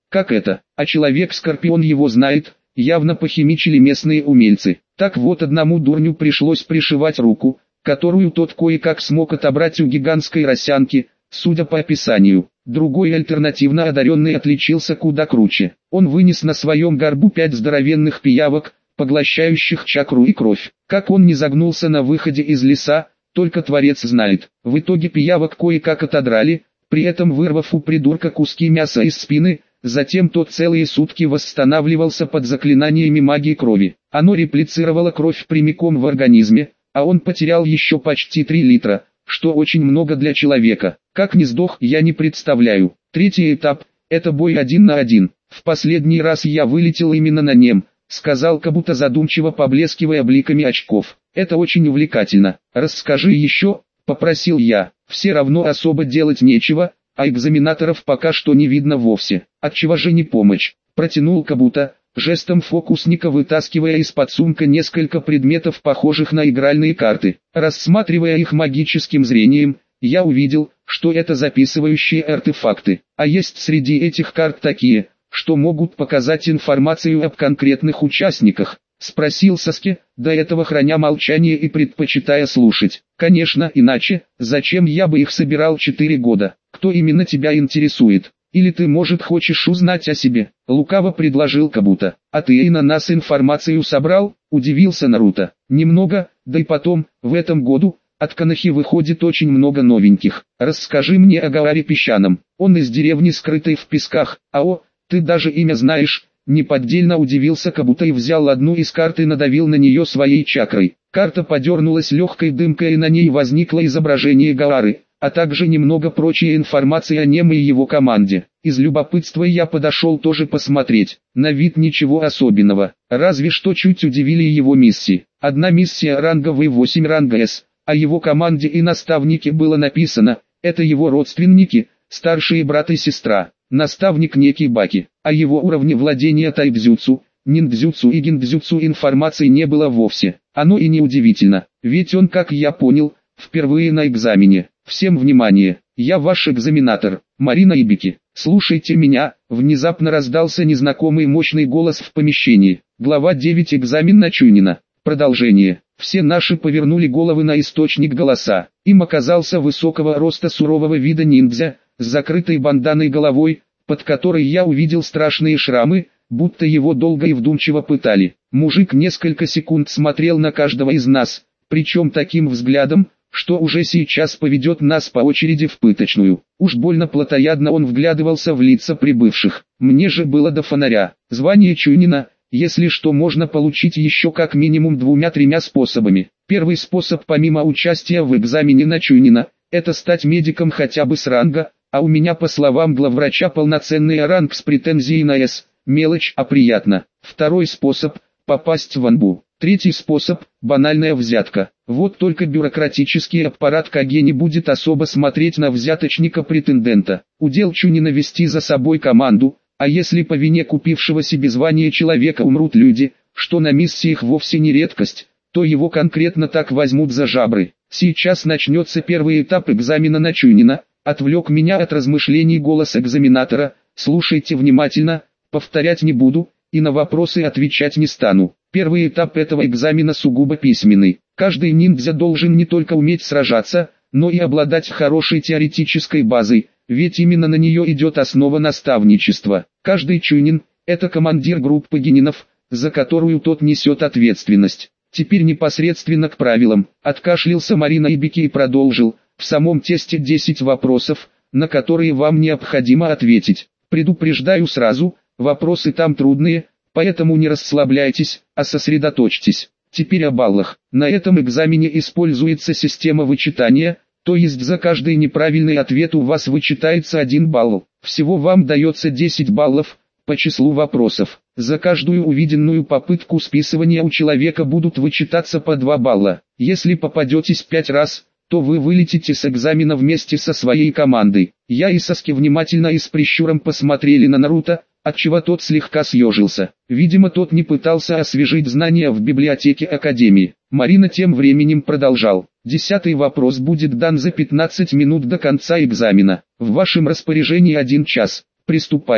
Как это? А человек-скорпион его знает, явно похимичили местные умельцы. Так вот одному дурню пришлось пришивать руку, которую тот кое-как смог отобрать у гигантской росянки, судя по описанию. Другой альтернативно одаренный отличился куда круче. Он вынес на своем горбу 5 здоровенных пиявок, поглощающих чакру и кровь. Как он не загнулся на выходе из леса, только Творец знает. В итоге пиявок кое-как отодрали, при этом вырвав у придурка куски мяса из спины, затем тот целые сутки восстанавливался под заклинаниями магии крови. Оно реплицировало кровь прямиком в организме, а он потерял еще почти 3 литра, что очень много для человека. Как не сдох, я не представляю. Третий этап – это бой 1 на 1. В последний раз я вылетел именно на нем, сказал как-будто задумчиво поблескивая бликами очков. Это очень увлекательно. Расскажи еще, попросил я. Все равно особо делать нечего, а экзаменаторов пока что не видно вовсе. Отчего же не помочь? Протянул как-будто, жестом фокусника вытаскивая из-под сумка несколько предметов, похожих на игральные карты. Рассматривая их магическим зрением, я увидел, что это записывающие артефакты. А есть среди этих карт такие, что могут показать информацию об конкретных участниках. Спросил Саски, до этого храня молчание и предпочитая слушать. Конечно, иначе, зачем я бы их собирал 4 года? Кто именно тебя интересует? Или ты, может, хочешь узнать о себе? Лукаво предложил как-будто. А ты и на нас информацию собрал? Удивился Наруто. Немного, да и потом, в этом году, от Канахи выходит очень много новеньких. Расскажи мне о Гаоре Песчаном. Он из деревни, скрытой в песках. Ты даже имя знаешь? Неподдельно удивился как-будто и взял одну из карт и надавил на нее своей чакрой. Карта подернулась легкой дымкой и на ней возникло изображение Гаары, а также немного прочей информации о нем и его команде. Из любопытства я подошел тоже посмотреть. На вид ничего особенного, разве что чуть удивили его миссии. Одна миссия ранга В8 ранга С, о его команде и наставнике было написано, это его родственники, старшие брат и сестра. Наставник некий Баки, о его уровне владения тайбзюцу, ниндзюцу и гиндзюцу информации не было вовсе. Оно и не удивительно, ведь он, как я понял, впервые на экзамене. Всем внимание, я ваш экзаменатор, Марина Ибики. Слушайте меня, внезапно раздался незнакомый мощный голос в помещении. Глава 9, экзамен на Чунина. Продолжение. Все наши повернули головы на источник голоса. Им оказался высокого роста сурового вида ниндзя, с закрытой банданой головой, под которой я увидел страшные шрамы, будто его долго и вдумчиво пытали. Мужик несколько секунд смотрел на каждого из нас, причем таким взглядом, что уже сейчас поведет нас по очереди в пыточную. Уж больно плотоядно он вглядывался в лица прибывших. Мне же было до фонаря. Звание Чунина, если что, можно получить еще как минимум 2-3 способами. Первый способ помимо участия в экзамене на Чунина, это стать медиком хотя бы с ранга, а у меня по словам главврача полноценный ранг с претензией на С. Мелочь, а приятно. Второй способ – попасть в Анбу. Третий способ – банальная взятка. Вот только бюрократический аппарат Каге не будет особо смотреть на взяточника-претендента. Удел Чунина вести за собой команду, а если по вине купившего себе звание человека умрут люди, что на миссиях вовсе не редкость, то его конкретно так возьмут за жабры. Сейчас начнется первый этап экзамена на Чунина. Отвлек меня от размышлений голос экзаменатора. Слушайте внимательно, повторять не буду, и на вопросы отвечать не стану. Первый этап этого экзамена сугубо письменный. Каждый ниндзя должен не только уметь сражаться, но и обладать хорошей теоретической базой, ведь именно на нее идет основа наставничества. Каждый чунин – это командир группы генинов, за которую тот несет ответственность. Теперь непосредственно к правилам. Откашлялся Марина Ибики и продолжил. В самом тесте 10 вопросов, на которые вам необходимо ответить. Предупреждаю сразу, вопросы там трудные, поэтому не расслабляйтесь, а сосредоточьтесь. Теперь о баллах. На этом экзамене используется система вычитания, то есть за каждый неправильный ответ у вас вычитается 1 балл. Всего вам дается 10 баллов, по числу вопросов. За каждую увиденную попытку списывания у человека будут вычитаться по 2 балла. Если попадетесь 5 раз, то вы вылетите с экзамена вместе со своей командой. Я и Саски внимательно и с прищуром посмотрели на Наруто, отчего тот слегка съежился. Видимо, тот не пытался освежить знания в библиотеке Академии. Марина тем временем продолжал. 10-й вопрос будет дан за 15 минут до конца экзамена. В вашем распоряжении 1 час. Приступайте.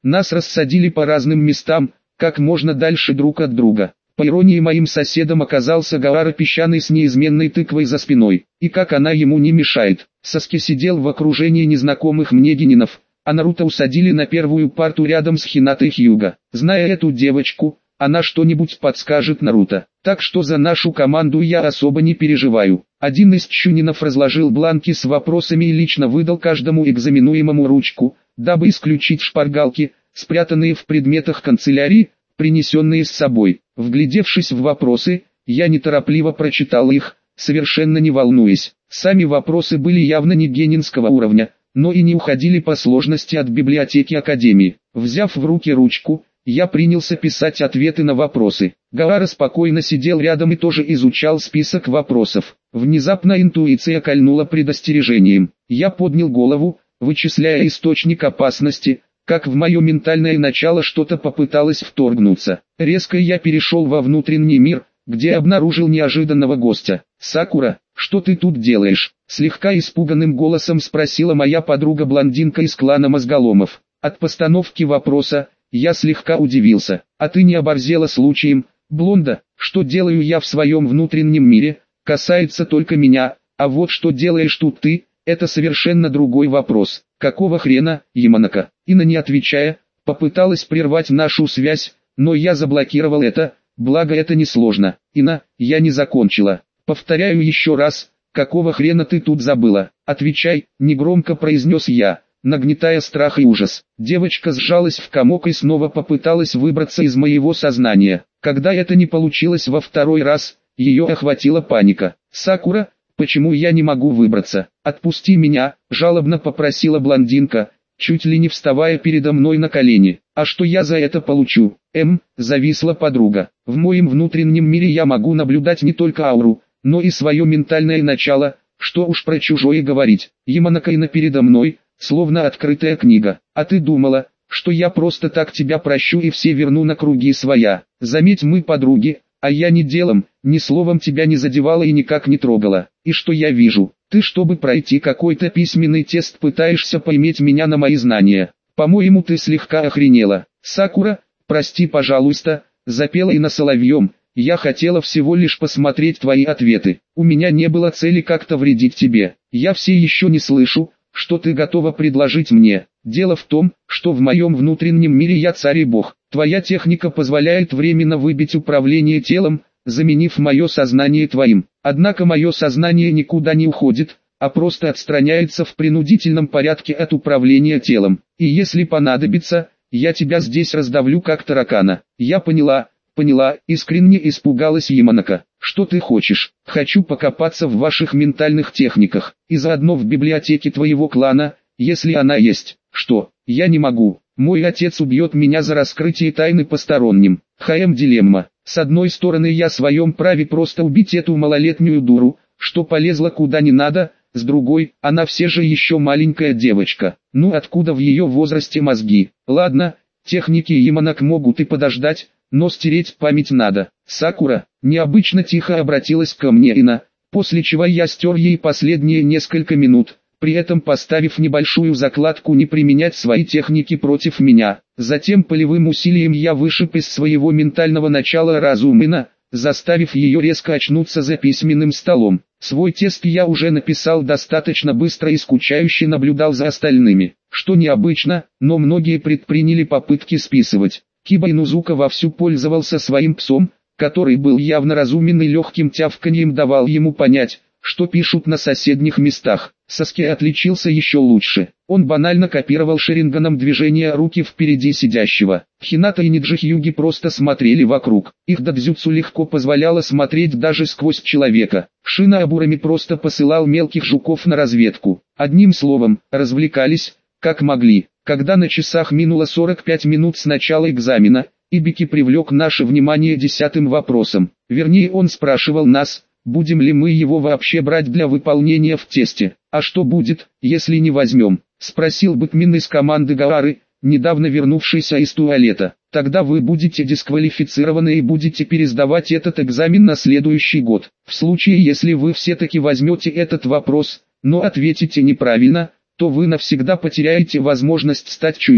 Нас рассадили по разным местам, как можно дальше друг от друга. По иронии, моим соседом оказался Гаара Песчаный с неизменной тыквой за спиной. И как она ему не мешает. Саски сидел в окружении незнакомых мне генинов, а Наруто усадили на первую парту рядом с Хинатой Хьюга. Зная эту девочку, она что-нибудь подскажет Наруто. Так что за нашу команду я особо не переживаю. Один из чунинов разложил бланки с вопросами и лично выдал каждому экзаменуемому ручку, дабы исключить шпаргалки, спрятанные в предметах канцелярии, принесенные с собой. Вглядевшись в вопросы, я неторопливо прочитал их, совершенно не волнуясь. Сами вопросы были явно не генинского уровня, но и не уходили по сложности от библиотеки Академии. Взяв в руки ручку, я принялся писать ответы на вопросы. Гаара спокойно сидел рядом и тоже изучал список вопросов. Внезапно интуиция кольнула предостережением. Я поднял голову, вычисляя источник опасности, как в мое ментальное начало что-то попыталось вторгнуться. Резко я перешел во внутренний мир, где обнаружил неожиданного гостя. «Сакура, что ты тут делаешь?» Слегка испуганным голосом спросила моя подруга-блондинка из клана Мозголомов. От постановки вопроса я слегка удивился. «А ты не оборзела случаем, блонда? Что делаю я в своем внутреннем мире, касается только меня, а вот что делаешь тут ты, это совершенно другой вопрос. Какого хрена, Яманака?» Ина, не отвечая, попыталась прервать нашу связь, но я заблокировал это, благо это несложно. «Ина, я не закончила. Повторяю еще раз, какого хрена ты тут забыла? Отвечай», негромко произнес я, нагнетая страх и ужас. Девочка сжалась в комок и снова попыталась выбраться из моего сознания. Когда это не получилось во второй раз, ее охватила паника. «Сакура, почему я не могу выбраться? Отпусти меня», жалобно попросила блондинка, чуть ли не вставая передо мной на колени. «А что я за это получу?» Зависла подруга. «В моем внутреннем мире я могу наблюдать не только ауру, но и свое ментальное начало, что уж про чужое говорить. Яманака Ина передо мной, словно открытая книга. А ты думала, что я просто так тебя прощу и все верну на круги своя? Заметь, мы подруги, а я ни делом, ни словом тебя не задевала и никак не трогала. И что я вижу? Ты, чтобы пройти какой-то письменный тест, пытаешься поиметь меня на мои знания. По-моему, ты слегка охренела. Сакура, прости, пожалуйста», запела Ина соловьем. «Я хотела всего лишь посмотреть твои ответы. У меня не было цели как-то вредить тебе. Я все еще не слышу, что ты готова предложить мне. Дело в том, что в моем внутреннем мире я царь и бог. Твоя техника позволяет временно выбить управление телом, заменив мое сознание твоим. Однако мое сознание никуда не уходит, а просто отстраняется в принудительном порядке от управления телом. И если понадобится, я тебя здесь раздавлю как таракана». «Я поняла», искренне испугалась Яманака. «Что ты хочешь?» «Хочу покопаться в ваших ментальных техниках, и заодно в библиотеке твоего клана, если она есть». «Что? Я не могу. Мой отец убьет меня за раскрытие тайны посторонним». Дилемма. С одной стороны, я в своем праве просто убить эту малолетнюю дуру, что полезла куда не надо, с другой, она все же еще маленькая девочка. Ну откуда в ее возрасте мозги? Ладно, техники Яманак могут и подождать, но стереть память надо. «Сакура», необычно тихо обратилась ко мне Ина, после чего я стер ей последние несколько минут, при этом поставив небольшую закладку не применять свои техники против меня. Затем полевым усилием я вышиб из своего ментального начала разум Ина, заставив ее резко очнуться за письменным столом. Свой тест я уже написал достаточно быстро и скучающе наблюдал за остальными, что необычно, но многие предприняли попытки списывать. Киба Инузука вовсю пользовался своим псом, который был явно разумен и легким тявканьем давал ему понять, что пишут на соседних местах. Саске отличился еще лучше. Он банально копировал шаринганом движения руки впереди сидящего. Хината и Ниджи Хьюги просто смотрели вокруг. Их дадзюцу легко позволяло смотреть даже сквозь человека. Шина Абурами просто посылал мелких жуков на разведку. Одним словом, развлекались, как могли. Когда на часах минуло 45 минут с начала экзамена, Ибики привлек наше внимание 10-м вопросом. Вернее, он спрашивал нас, будем ли мы его вообще брать для выполнения в тесте. «А что будет, если не возьмем?» — спросил Бэтмен из команды Гаары, недавно вернувшийся из туалета. «Тогда вы будете дисквалифицированы и будете пересдавать этот экзамен на следующий год. В случае, если вы все-таки возьмете этот вопрос, но ответите неправильно, то вы навсегда потеряете возможность стать чунином».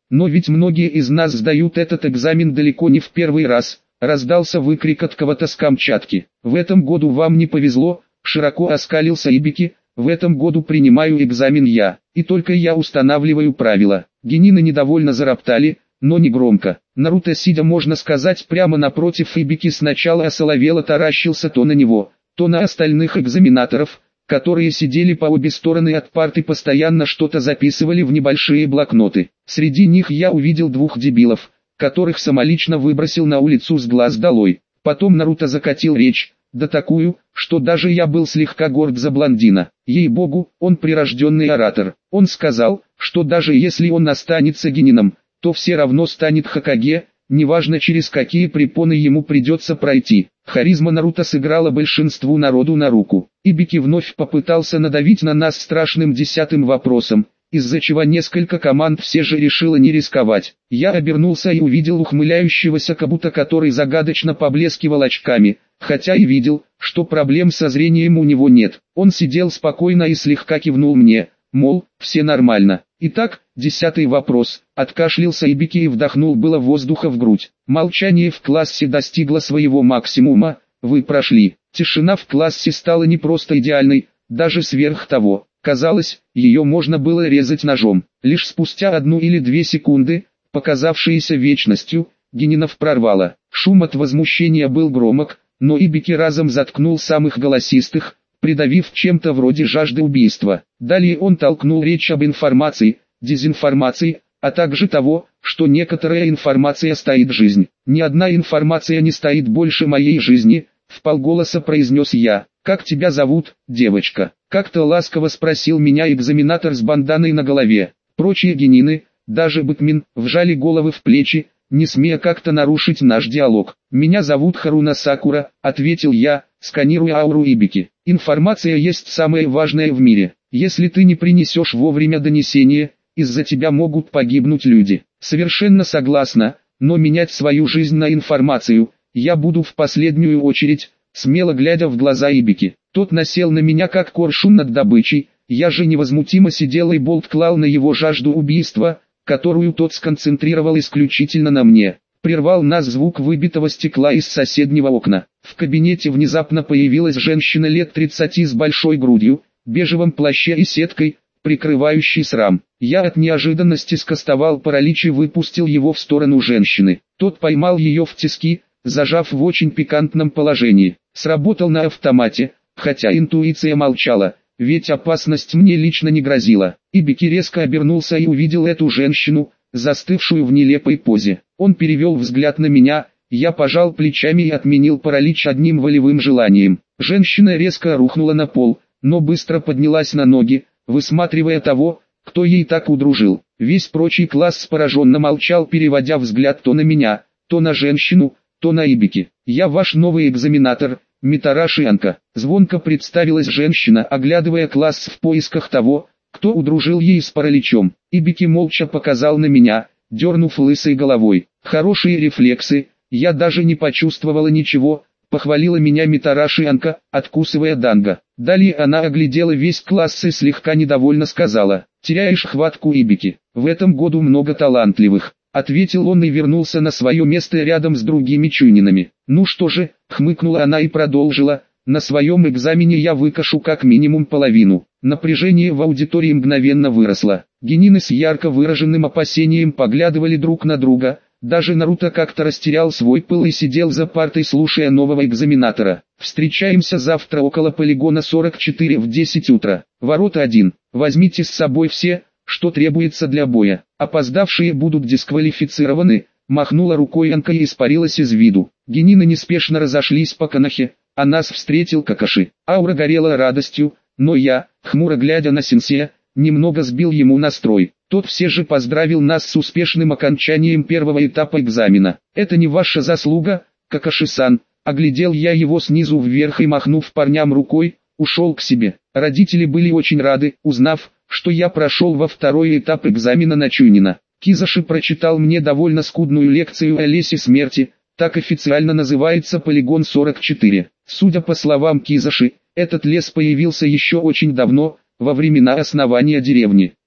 Но ведь многие из нас сдают этот экзамен далеко не в первый раз. Раздался выкрик от кого-то с Камчатки. В этом году вам не повезло, широко оскалился Ибики. В этом году принимаю экзамен я, и только я устанавливаю правила. Генины недовольно зароптали, но не громко. Наруто, сидя, можно сказать, прямо напротив Ибики, сначала осоловело таращился то на него, то на остальных экзаменаторов, которые сидели по обе стороны от парты, постоянно что-то записывали в небольшие блокноты. Среди них я увидел двух дебилов, которых самолично выбросил на улицу с глаз долой. Потом Наруто закатил речь, да такую, что даже я был слегка горд за блондина. Ей-богу, он прирожденный оратор. Он сказал, что даже если он останется генином, то все равно станет Хокаге, неважно через какие препоны ему придется пройти. Харизма Наруто сыграла большинству народу на руку. Ибики вновь попытался надавить на нас страшным 10-м вопросом, из-за чего несколько команд все же решило не рисковать. Я обернулся и увидел ухмыляющегося Кабуто, который загадочно поблескивал очками, хотя и видел, что проблем со зрением у него нет. Он сидел спокойно и слегка кивнул мне, мол, все нормально. Итак, 10-й вопрос. Откашлялся Ибики и вдохнул было воздуха в грудь. Молчание в классе достигло своего максимума. Вы прошли. Тишина в классе стала не просто идеальной, даже сверх того. Казалось, ее можно было резать ножом. Лишь спустя 1 или 2 секунды, показавшиеся вечностью, Генинов прорвало. Шум от возмущения был громок, но Ибики разом заткнул самых голосистых, придавив чем-то вроде жажды убийства. Далее он толкнул речь об информации, дезинформации, а также того, что некоторая информация стоит жизнь. Ни одна информация не стоит больше моей жизни, вполголоса произнес я. Как тебя зовут, девочка? Как-то ласково спросил меня экзаменатор с банданой на голове. Прочие генины, даже Бэтмен, вжали головы в плечи, не смея как-то нарушить наш диалог. «Меня зовут Харуна Сакура», — ответил я, сканируя ауру Ибики. «Информация есть самое важное в мире. Если ты не принесешь вовремя донесение, из-за тебя могут погибнуть люди». «Совершенно согласна, но менять свою жизнь на информацию я буду в последнюю очередь», смело глядя в глаза Ибики. Тот насел на меня как коршун над добычей, я же невозмутимо сидел и болт клал на его жажду убийства, которую тот сконцентрировал исключительно на мне. Прервал нас звук выбитого стекла из соседнего окна. В кабинете внезапно появилась женщина лет 30 с большой грудью, бежевом плаще и сеткой, прикрывающей срам. Я от неожиданности скостовал паралич и выпустил его в сторону женщины. Тот поймал ее в тиски, зажав в очень пикантном положении. Сработал на автомате, хотя интуиция молчала, ведь опасность мне лично не грозила. Ибики резко обернулся и увидел эту женщину, застывшую в нелепой позе. Он перевел взгляд на меня, я пожал плечами и отменил паралич одним волевым желанием. Женщина резко рухнула на пол, но быстро поднялась на ноги, высматривая того, кто ей так удружил. Весь прочий класс пораженно молчал, переводя взгляд то на меня, то на женщину, то на Ибики. «Я ваш новый экзаменатор, Митараши Анка», — звонко представилась женщина, оглядывая класс в поисках того, кто удружил ей с параличом. Ибики молча показал на меня, дернув лысой головой. «Хорошие рефлексы, я даже не почувствовала ничего», — похвалила меня Митараши Анка, откусывая данго. Далее она оглядела весь класс и слегка недовольно сказала: «Теряешь хватку, Ибики, в этом году много талантливых», — ответил он и вернулся на свое место рядом с другими чунинами. «Ну что же», — хмыкнула она и продолжила: «на своем экзамене я выкашу как минимум половину». Напряжение в аудитории мгновенно выросло. Генины с ярко выраженным опасением поглядывали друг на друга. Даже Наруто как-то растерял свой пыл и сидел за партой, слушая нового экзаменатора. «Встречаемся завтра около полигона 44 в 10 утра. Ворота 1. Возьмите с собой все, что требуется для боя. Опоздавшие будут дисквалифицированы», — махнула рукой Анка и испарилась из виду. Генины неспешно разошлись по канахе, а нас встретил Какаши. Аура горела радостью, но я, хмуро глядя на сенсея, немного сбил ему настрой. Тот все же поздравил нас с успешным окончанием первого этапа экзамена. «Это не ваша заслуга, Какаши-сан», — оглядел я его снизу вверх и, махнув парням рукой, ушел к себе. Родители были очень рады, узнав, что я прошел во второй этап экзамена на Чунина. Кизаши прочитал мне довольно скудную лекцию о лесе смерти, так официально называется полигон 44. Судя по словам Кизаши, этот лес появился еще очень давно, во времена основания деревни.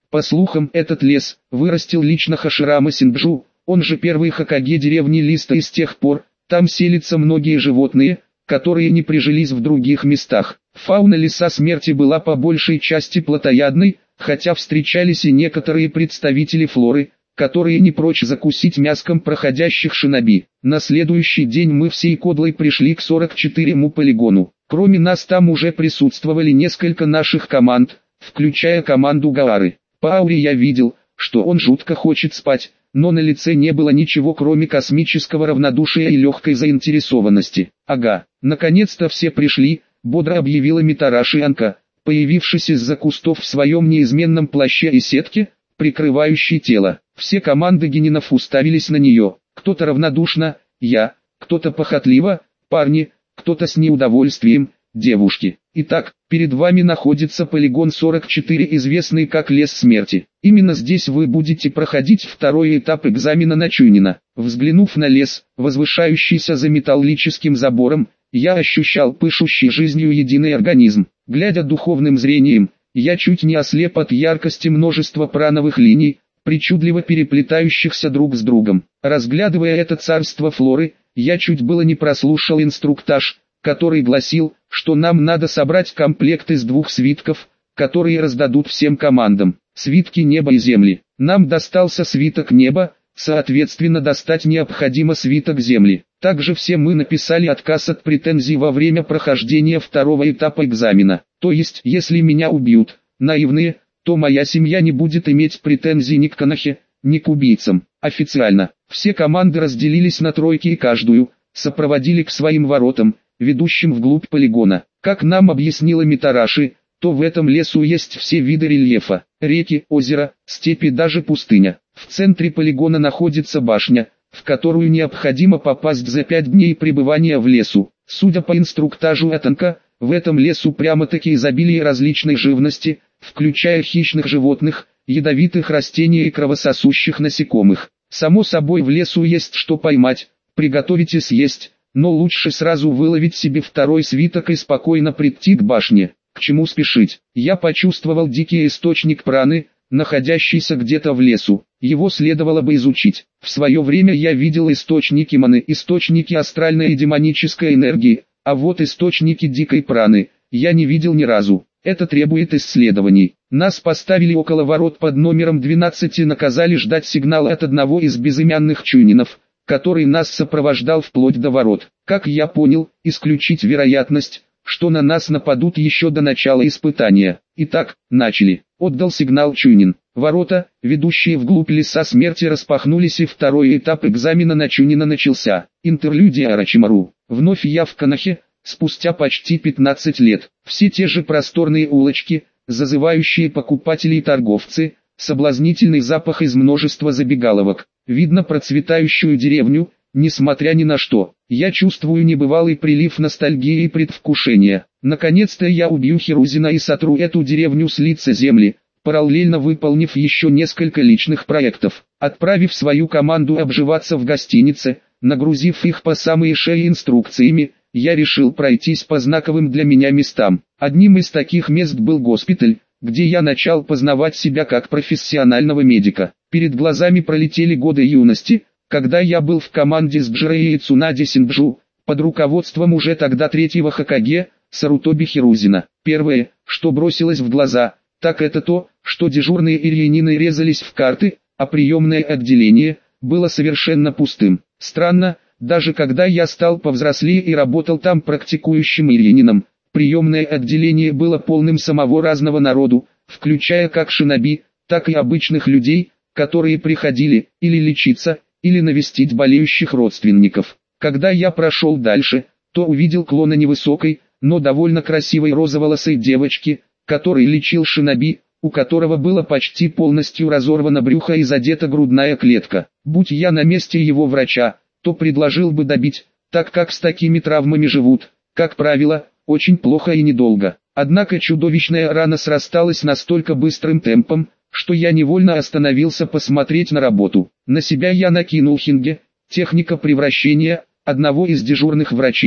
По слухам, этот лес вырастил лично Хаширама Синджу, он же первый Хокаге деревни Листа, и с тех пор там селятся многие животные, которые не прижились в других местах. Фауна леса смерти была по большей части плотоядной, хотя встречались и некоторые представители флоры, которые не прочь закусить мяском проходящих шиноби. На следующий день мы всей кодлой пришли к 44-му полигону. Кроме нас там уже присутствовали несколько наших команд, включая команду Гаары. По ауре я видел, что он жутко хочет спать, но на лице не было ничего кроме космического равнодушия и легкой заинтересованности. «Ага, наконец-то все пришли», — бодро объявила Митараши Анка, появившись из-за кустов в своем неизменном плаще и сетке, прикрывающей тело. Все команды генинов уставились на нее, кто-то равнодушно, я, кто-то похотливо, парни, кто-то с неудовольствием, девушки. Итак, перед вами находится полигон 44, известный как Лес Смерти. Именно здесь вы будете проходить второй этап экзамена на Чунина. Взглянув на лес, возвышающийся за металлическим забором, я ощущал пышущий жизнью единый организм. Глядя духовным зрением, я чуть не ослеп от яркости множества прановых линий, причудливо переплетающихся друг с другом. Разглядывая это царство флоры, я чуть было не прослушал инструктаж, который гласил, что нам надо собрать комплект из 2 свитков, которые раздадут всем командам. Свитки неба и земли. Нам достался свиток неба, соответственно достать необходимо свиток земли. Также все мы написали отказ от претензий во время прохождения второго этапа экзамена. То есть, если меня убьют, наивные, то моя семья не будет иметь претензий ни к Канахе, ни к убийцам. Официально, все команды разделились на тройки и каждую сопроводили к своим воротам, ведущим вглубь полигона. Как нам объяснила Митараши, то в этом лесу есть все виды рельефа: реки, озера, степи, даже пустыня. В центре полигона находится башня, в которую необходимо попасть за 5 дней пребывания в лесу. Судя по инструктажу Атанка, в этом лесу прямо-таки изобилие различной живности, включая хищных животных, ядовитых растений и кровососущих насекомых. Само собой, в лесу есть что поймать, приготовить и съесть, но лучше сразу выловить себе второй свиток и спокойно прийти к башне. К чему спешить? Я почувствовал дикий источник праны, находящийся где-то в лесу. Его следовало бы изучить. В свое время я видел источники маны, источники астральной и демонической энергии, а вот источники дикой праны я не видел ни разу. Это требует исследований. Нас поставили около ворот под номером 12 и наказали ждать сигнала от одного из безымянных чунинов, который нас сопровождал вплоть до ворот. Как я понял, исключить вероятность, что на нас нападут еще до начала испытания. Итак, начали. Отдал сигнал Чунин. Ворота, ведущие вглубь леса смерти, распахнулись, и второй этап экзамена на Чунина начался. Интерлюдия Орочимару. Вновь я в Канахе, спустя почти 15 лет. Все те же просторные улочки, зазывающие покупателей и торговцы, соблазнительный запах из множества забегаловок. Видно процветающую деревню, несмотря ни на что. Я чувствую небывалый прилив ностальгии и предвкушения. Наконец-то я убью Хирузина и сотру эту деревню с лица земли, параллельно выполнив еще несколько личных проектов. Отправив свою команду обживаться в гостинице, нагрузив их по самые шеи инструкциями, я решил пройтись по знаковым для меня местам. Одним из таких мест был госпиталь, где я начал познавать себя как профессионального медика. Перед глазами пролетели годы юности, когда я был в команде с Джирей и Цунади Синджу, под руководством уже тогда третьего Хокаге, Сарутоби Хирузина. Первое, что бросилось в глаза, так это то, что дежурные ирьянины резались в карты, а приемное отделение было совершенно пустым. Странно, даже когда я стал повзрослее и работал там практикующим ирьянином, приемное отделение было полным самого разного народу, включая как шиноби, так и обычных людей, которые приходили или лечиться, или навестить болеющих родственников. Когда я прошел дальше, то увидел клона невысокой, но довольно красивой розоволосой девочки, который лечил шиноби, у которого было почти полностью разорвано брюхо и задета грудная клетка. Будь я на месте его врача, то предложил бы добить, так как с такими травмами живут, как правило, очень плохо и недолго. Однако чудовищная рана срасталась настолько быстрым темпом, что я невольно остановился посмотреть на работу. На себя я накинул хинге, техника превращения, одного из дежурных врачей,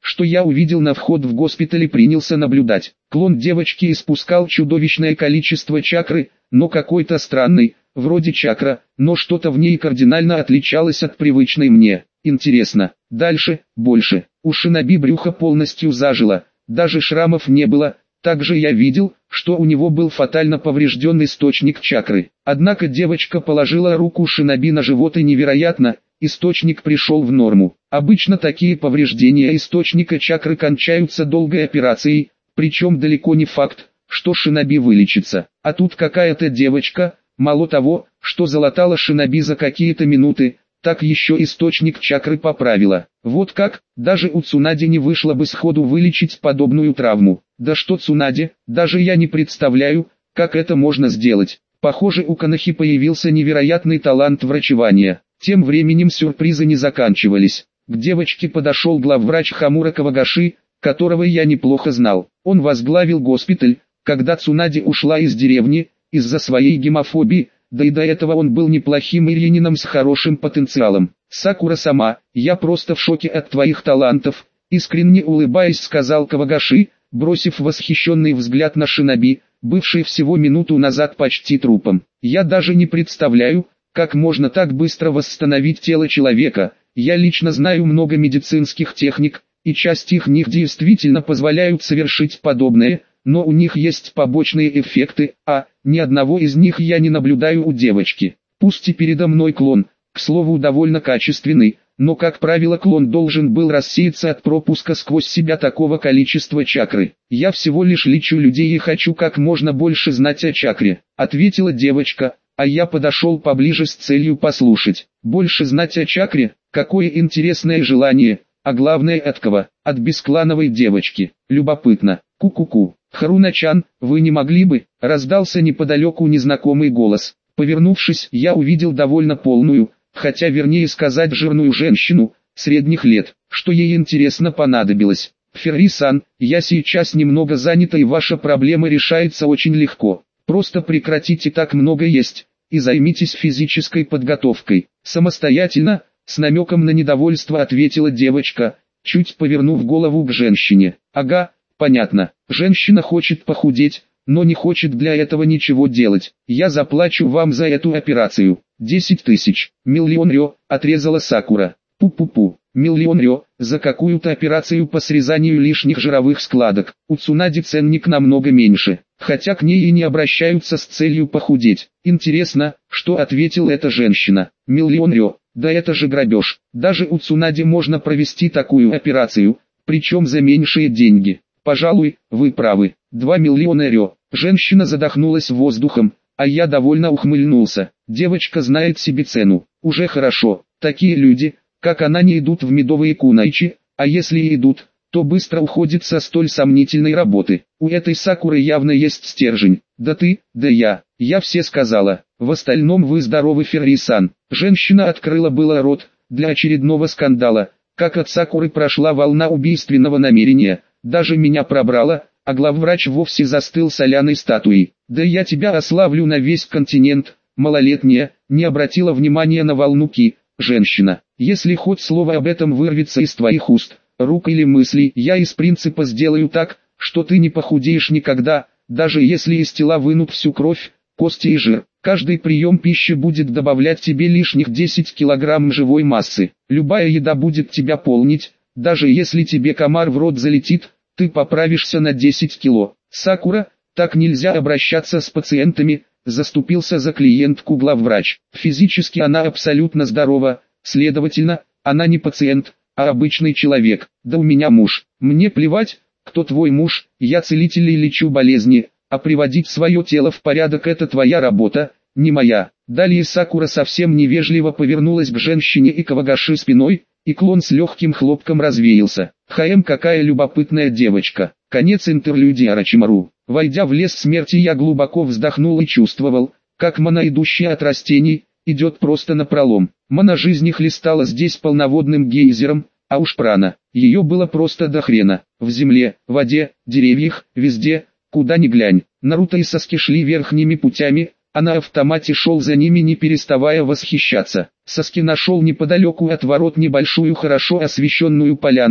что я увидел на вход в госпиталь и принялся наблюдать. Клон девочки испускал чудовищное количество чакры, но какой-то странный, вроде чакра, но что-то в ней кардинально отличалось от привычной мне. Интересно, дальше, больше. У шиноби брюхо полностью зажило, даже шрамов не было. Также я видел, что у него был фатально поврежден источник чакры. Однако девочка положила руку шиноби на живот и невероятно, источник пришел в норму. Обычно такие повреждения источника чакры кончаются долгой операцией, причем далеко не факт, что шиноби вылечится. А тут какая-то девочка, мало того, что залатала шиноби за какие-то минуты, так еще источник чакры поправила. Вот как, даже у Цунади не вышло бы сходу вылечить подобную травму. Да что Цунади, даже я не представляю, как это можно сделать. Похоже, у Канахи появился невероятный талант врачевания. Тем временем сюрпризы не заканчивались. К девочке подошел главврач Хамура Кавагаши, которого я неплохо знал. Он возглавил госпиталь, когда Цунади ушла из деревни, из-за своей гемофобии, да и до этого он был неплохим ирьянином с хорошим потенциалом. «Сакура-сама, я просто в шоке от твоих талантов», искренне улыбаясь сказал Кавагаши, бросив восхищенный взгляд на шиноби, бывший всего минуту назад почти трупом. «Я даже не представляю, как можно так быстро восстановить тело человека. Я лично знаю много медицинских техник, и часть их действительно позволяют совершить подобное, но у них есть побочные эффекты, а ни одного из них я не наблюдаю у девочки. Пусть и передо мной клон, к слову довольно качественный, но как правило клон должен был рассеяться от пропуска сквозь себя такого количества чакры. Я всего лишь лечу людей и хочу как можно больше знать о чакре», ответила девочка, а я подошел поближе с целью послушать. Больше знать о чакре, какое интересное желание, а главное от кого, от бесклановой девочки. Любопытно. Ку-ку-ку. «Харуна-чан, вы не могли бы?» Раздался неподалеку незнакомый голос. Повернувшись, я увидел довольно полную, хотя вернее сказать жирную женщину, средних лет. Что ей интересно понадобилось? «Ферри-сан, я сейчас немного занята и ваша проблема решается очень легко. Просто прекратите так много есть, и займитесь физической подготовкой». Самостоятельно, с намеком на недовольство ответила девочка, чуть повернув голову к женщине. «Ага, понятно. Женщина хочет похудеть, но не хочет для этого ничего делать. Я заплачу вам за эту операцию. 10 000. Миллион рё», отрезала Сакура. «Пу-пу-пу. Миллион рё, за какую-то операцию по срезанию лишних жировых складок. У Цунади ценник намного меньше, хотя к ней и не обращаются с целью похудеть. Интересно, что ответила эта женщина. Миллион рё, да это же грабеж. Даже у Цунади можно провести такую операцию, причем за меньшие деньги. Пожалуй, вы правы. 2 миллиона рё». Женщина задохнулась воздухом, а я довольно ухмыльнулся. Девочка знает себе цену. Уже хорошо. Такие люди, как она, не идут в медовые кунайчи, а если и идут, то быстро уходят со столь сомнительной работы. У этой Сакуры явно есть стержень. «Да ты, да я все сказала. В остальном вы здоровы, Ферри-сан». Женщина открыла было рот для очередного скандала, как от Сакуры прошла волна убийственного намерения, даже меня пробрала, а главврач вовсе застыл соляной статуей. «Да я тебя ославлю на весь континент, малолетняя», не обратила внимания на волну ки. «Женщина, если хоть слово об этом вырвется из твоих уст, рук или мыслей, я из принципа сделаю так, что ты не похудеешь никогда, даже если из тела вынут всю кровь, кости и жир. Каждый прием пищи будет добавлять тебе лишних 10 килограмм живой массы. Любая еда будет тебя полнить, даже если тебе комар в рот залетит, ты поправишься на 10 кило». «Сакура, так нельзя обращаться с пациентами», заступился за клиентку главврач. «Физически она абсолютно здорова, следовательно, она не пациент, а обычный человек. Да у меня муж. Мне плевать, кто твой муж, я целитель и лечу болезни, а приводить свое тело в порядок — это твоя работа, не моя». Далее Сакура совсем невежливо повернулась к женщине и Кавагаши спиной, и клон с легким хлопком развеялся. Какая любопытная девочка. Конец интерлюдии Орочимару. Войдя в лес смерти, я глубоко вздохнул и чувствовал, как мана, идущая от растений, идет просто напролом. Мана жизни хлестала здесь полноводным гейзером, а уж прана, ее было просто до хрена. В земле, воде, деревьях, везде, куда ни глянь. Наруто и Саски шли верхними путями, а на автомате шел за ними, не переставая восхищаться. Саски нашел неподалеку от ворот небольшую хорошо освещенную поляну,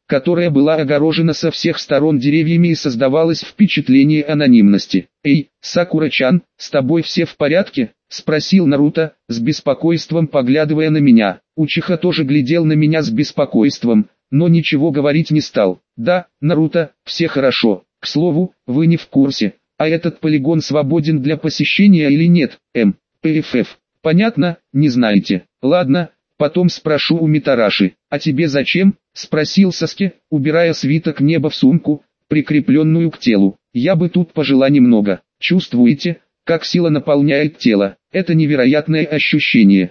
которая была огорожена со всех сторон деревьями и создавалось впечатление анонимности. «Эй, Сакура-чан, с тобой все в порядке?» — спросил Наруто, с беспокойством поглядывая на меня. Учиха тоже глядел на меня с беспокойством, но ничего говорить не стал. «Да, Наруто, все хорошо. К слову, вы не в курсе, а этот полигон свободен для посещения или нет, ПФФ? Понятно, не знаете. Ладно, потом спрошу у Митараши. А тебе зачем?» — спросил Саски, убирая свиток неба в сумку, прикрепленную к телу. «Я бы тут пожила немного. Чувствуете, как сила наполняет тело? Это невероятное ощущение».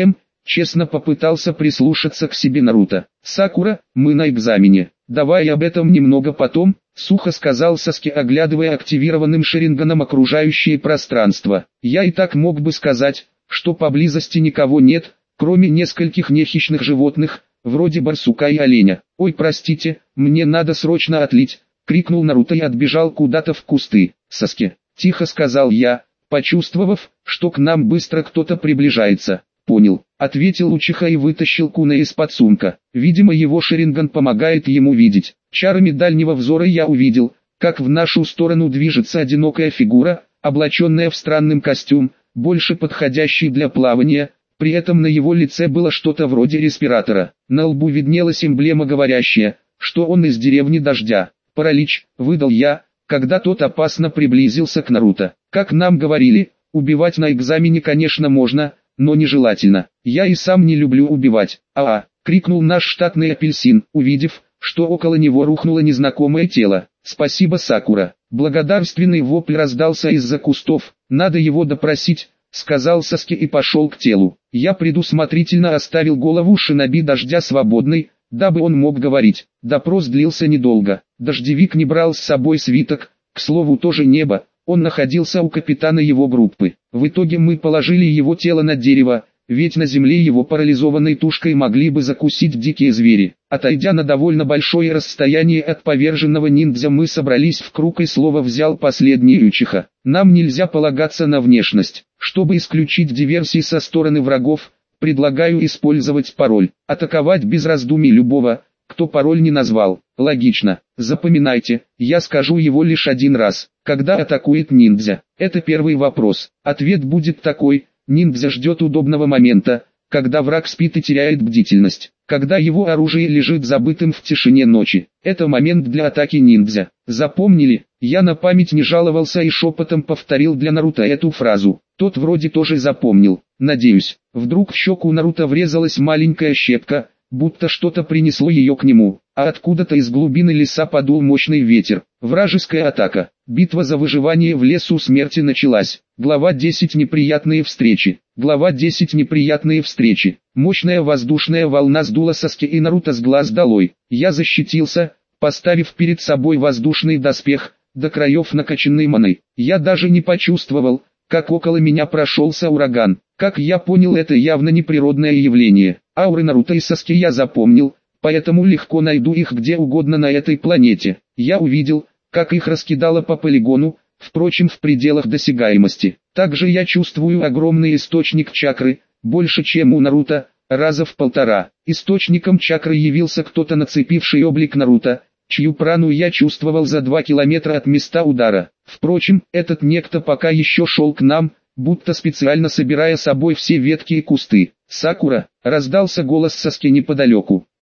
Честно попытался прислушаться к себе Наруто. «Сакура, мы на экзамене. Давай об этом немного потом», — сухо сказал Саски, оглядывая активированным шаринганом окружающее пространство. «Я и так мог бы сказать, что поблизости никого нет, кроме нескольких нехищных животных, вроде барсука и оленя. Ой, простите, мне надо срочно отлить», — крикнул Наруто и отбежал куда-то в кусты. «Саски», — тихо сказал я, почувствовав, что к нам быстро кто-то приближается. «Понял», — ответил Учиха и вытащил куна из-под сумка. Видимо, его шаринган помогает ему видеть. Чарами дальнего взора я увидел, как в нашу сторону движется одинокая фигура, облаченная в странный костюм, больше подходящий для плавания. При этом на его лице было что-то вроде респиратора. На лбу виднелась эмблема, говорящая, что он из деревни Дождя. «Паралич», — выдал я, когда тот опасно приблизился к Наруто. «Как нам говорили, убивать на экзамене, конечно, можно, но нежелательно. Я и сам не люблю убивать». Крикнул наш штатный апельсин, увидев, что около него рухнуло незнакомое тело. «Спасибо, Сакура». Благодарственный вопль раздался из-за кустов. «Надо его допросить», — сказал Саски и пошел к телу. Я предусмотрительно оставил голову шиноби Дождя свободной, дабы он мог говорить. Допрос длился недолго. Дождевик не брал с собой свиток, к слову тоже небо. Он находился у капитана его группы. В итоге мы положили его тело на дерево, ведь на земле его парализованной тушкой могли бы закусить дикие звери. Отойдя на довольно большое расстояние от поверженного ниндзя, мы собрались в круг и слово взял последний Учиха. «Нам нельзя полагаться на внешность. Чтобы исключить диверсии со стороны врагов, предлагаю использовать пароль. Атаковать без раздумий любого, кто пароль не назвал». «Логично. Запоминайте, я скажу его лишь один раз, когда атакует ниндзя. Это первый вопрос. Ответ будет такой: ниндзя ждет удобного момента, когда враг спит и теряет бдительность, когда его оружие лежит забытым в тишине ночи. Это момент для атаки ниндзя. Запомнили?» Я на память не жаловался и шепотом повторил для Наруто эту фразу. Тот вроде тоже запомнил, надеюсь. Вдруг в щеку Наруто врезалась маленькая щепка, будто что-то принесло ее к нему, а откуда-то из глубины леса подул мощный ветер. Вражеская атака. Битва за выживание в лесу смерти началась. Глава 10. Неприятные встречи. Глава 10. Неприятные встречи. Мощная воздушная волна сдула Саски и Наруто с глаз долой. Я защитился, поставив перед собой воздушный доспех, до краев накачанный маной. Я даже не почувствовал, как около меня прошелся ураган. Как я понял, это явно не природное явление. Ауры Наруто и Саски я запомнил, поэтому легко найду их где угодно на этой планете. Я увидел, как их раскидало по полигону, впрочем, в пределах досягаемости. Также я чувствую огромный источник чакры, больше чем у Наруто, раза в 1,5. Источником чакры явился кто-то, нацепивший облик Наруто, чью прану я чувствовал за 2 километра от места удара. Впрочем, этот некто пока еще шел к нам, будто специально собирая с собой все ветки и кусты. «Сакура!» — раздался голос Саски неподалеку.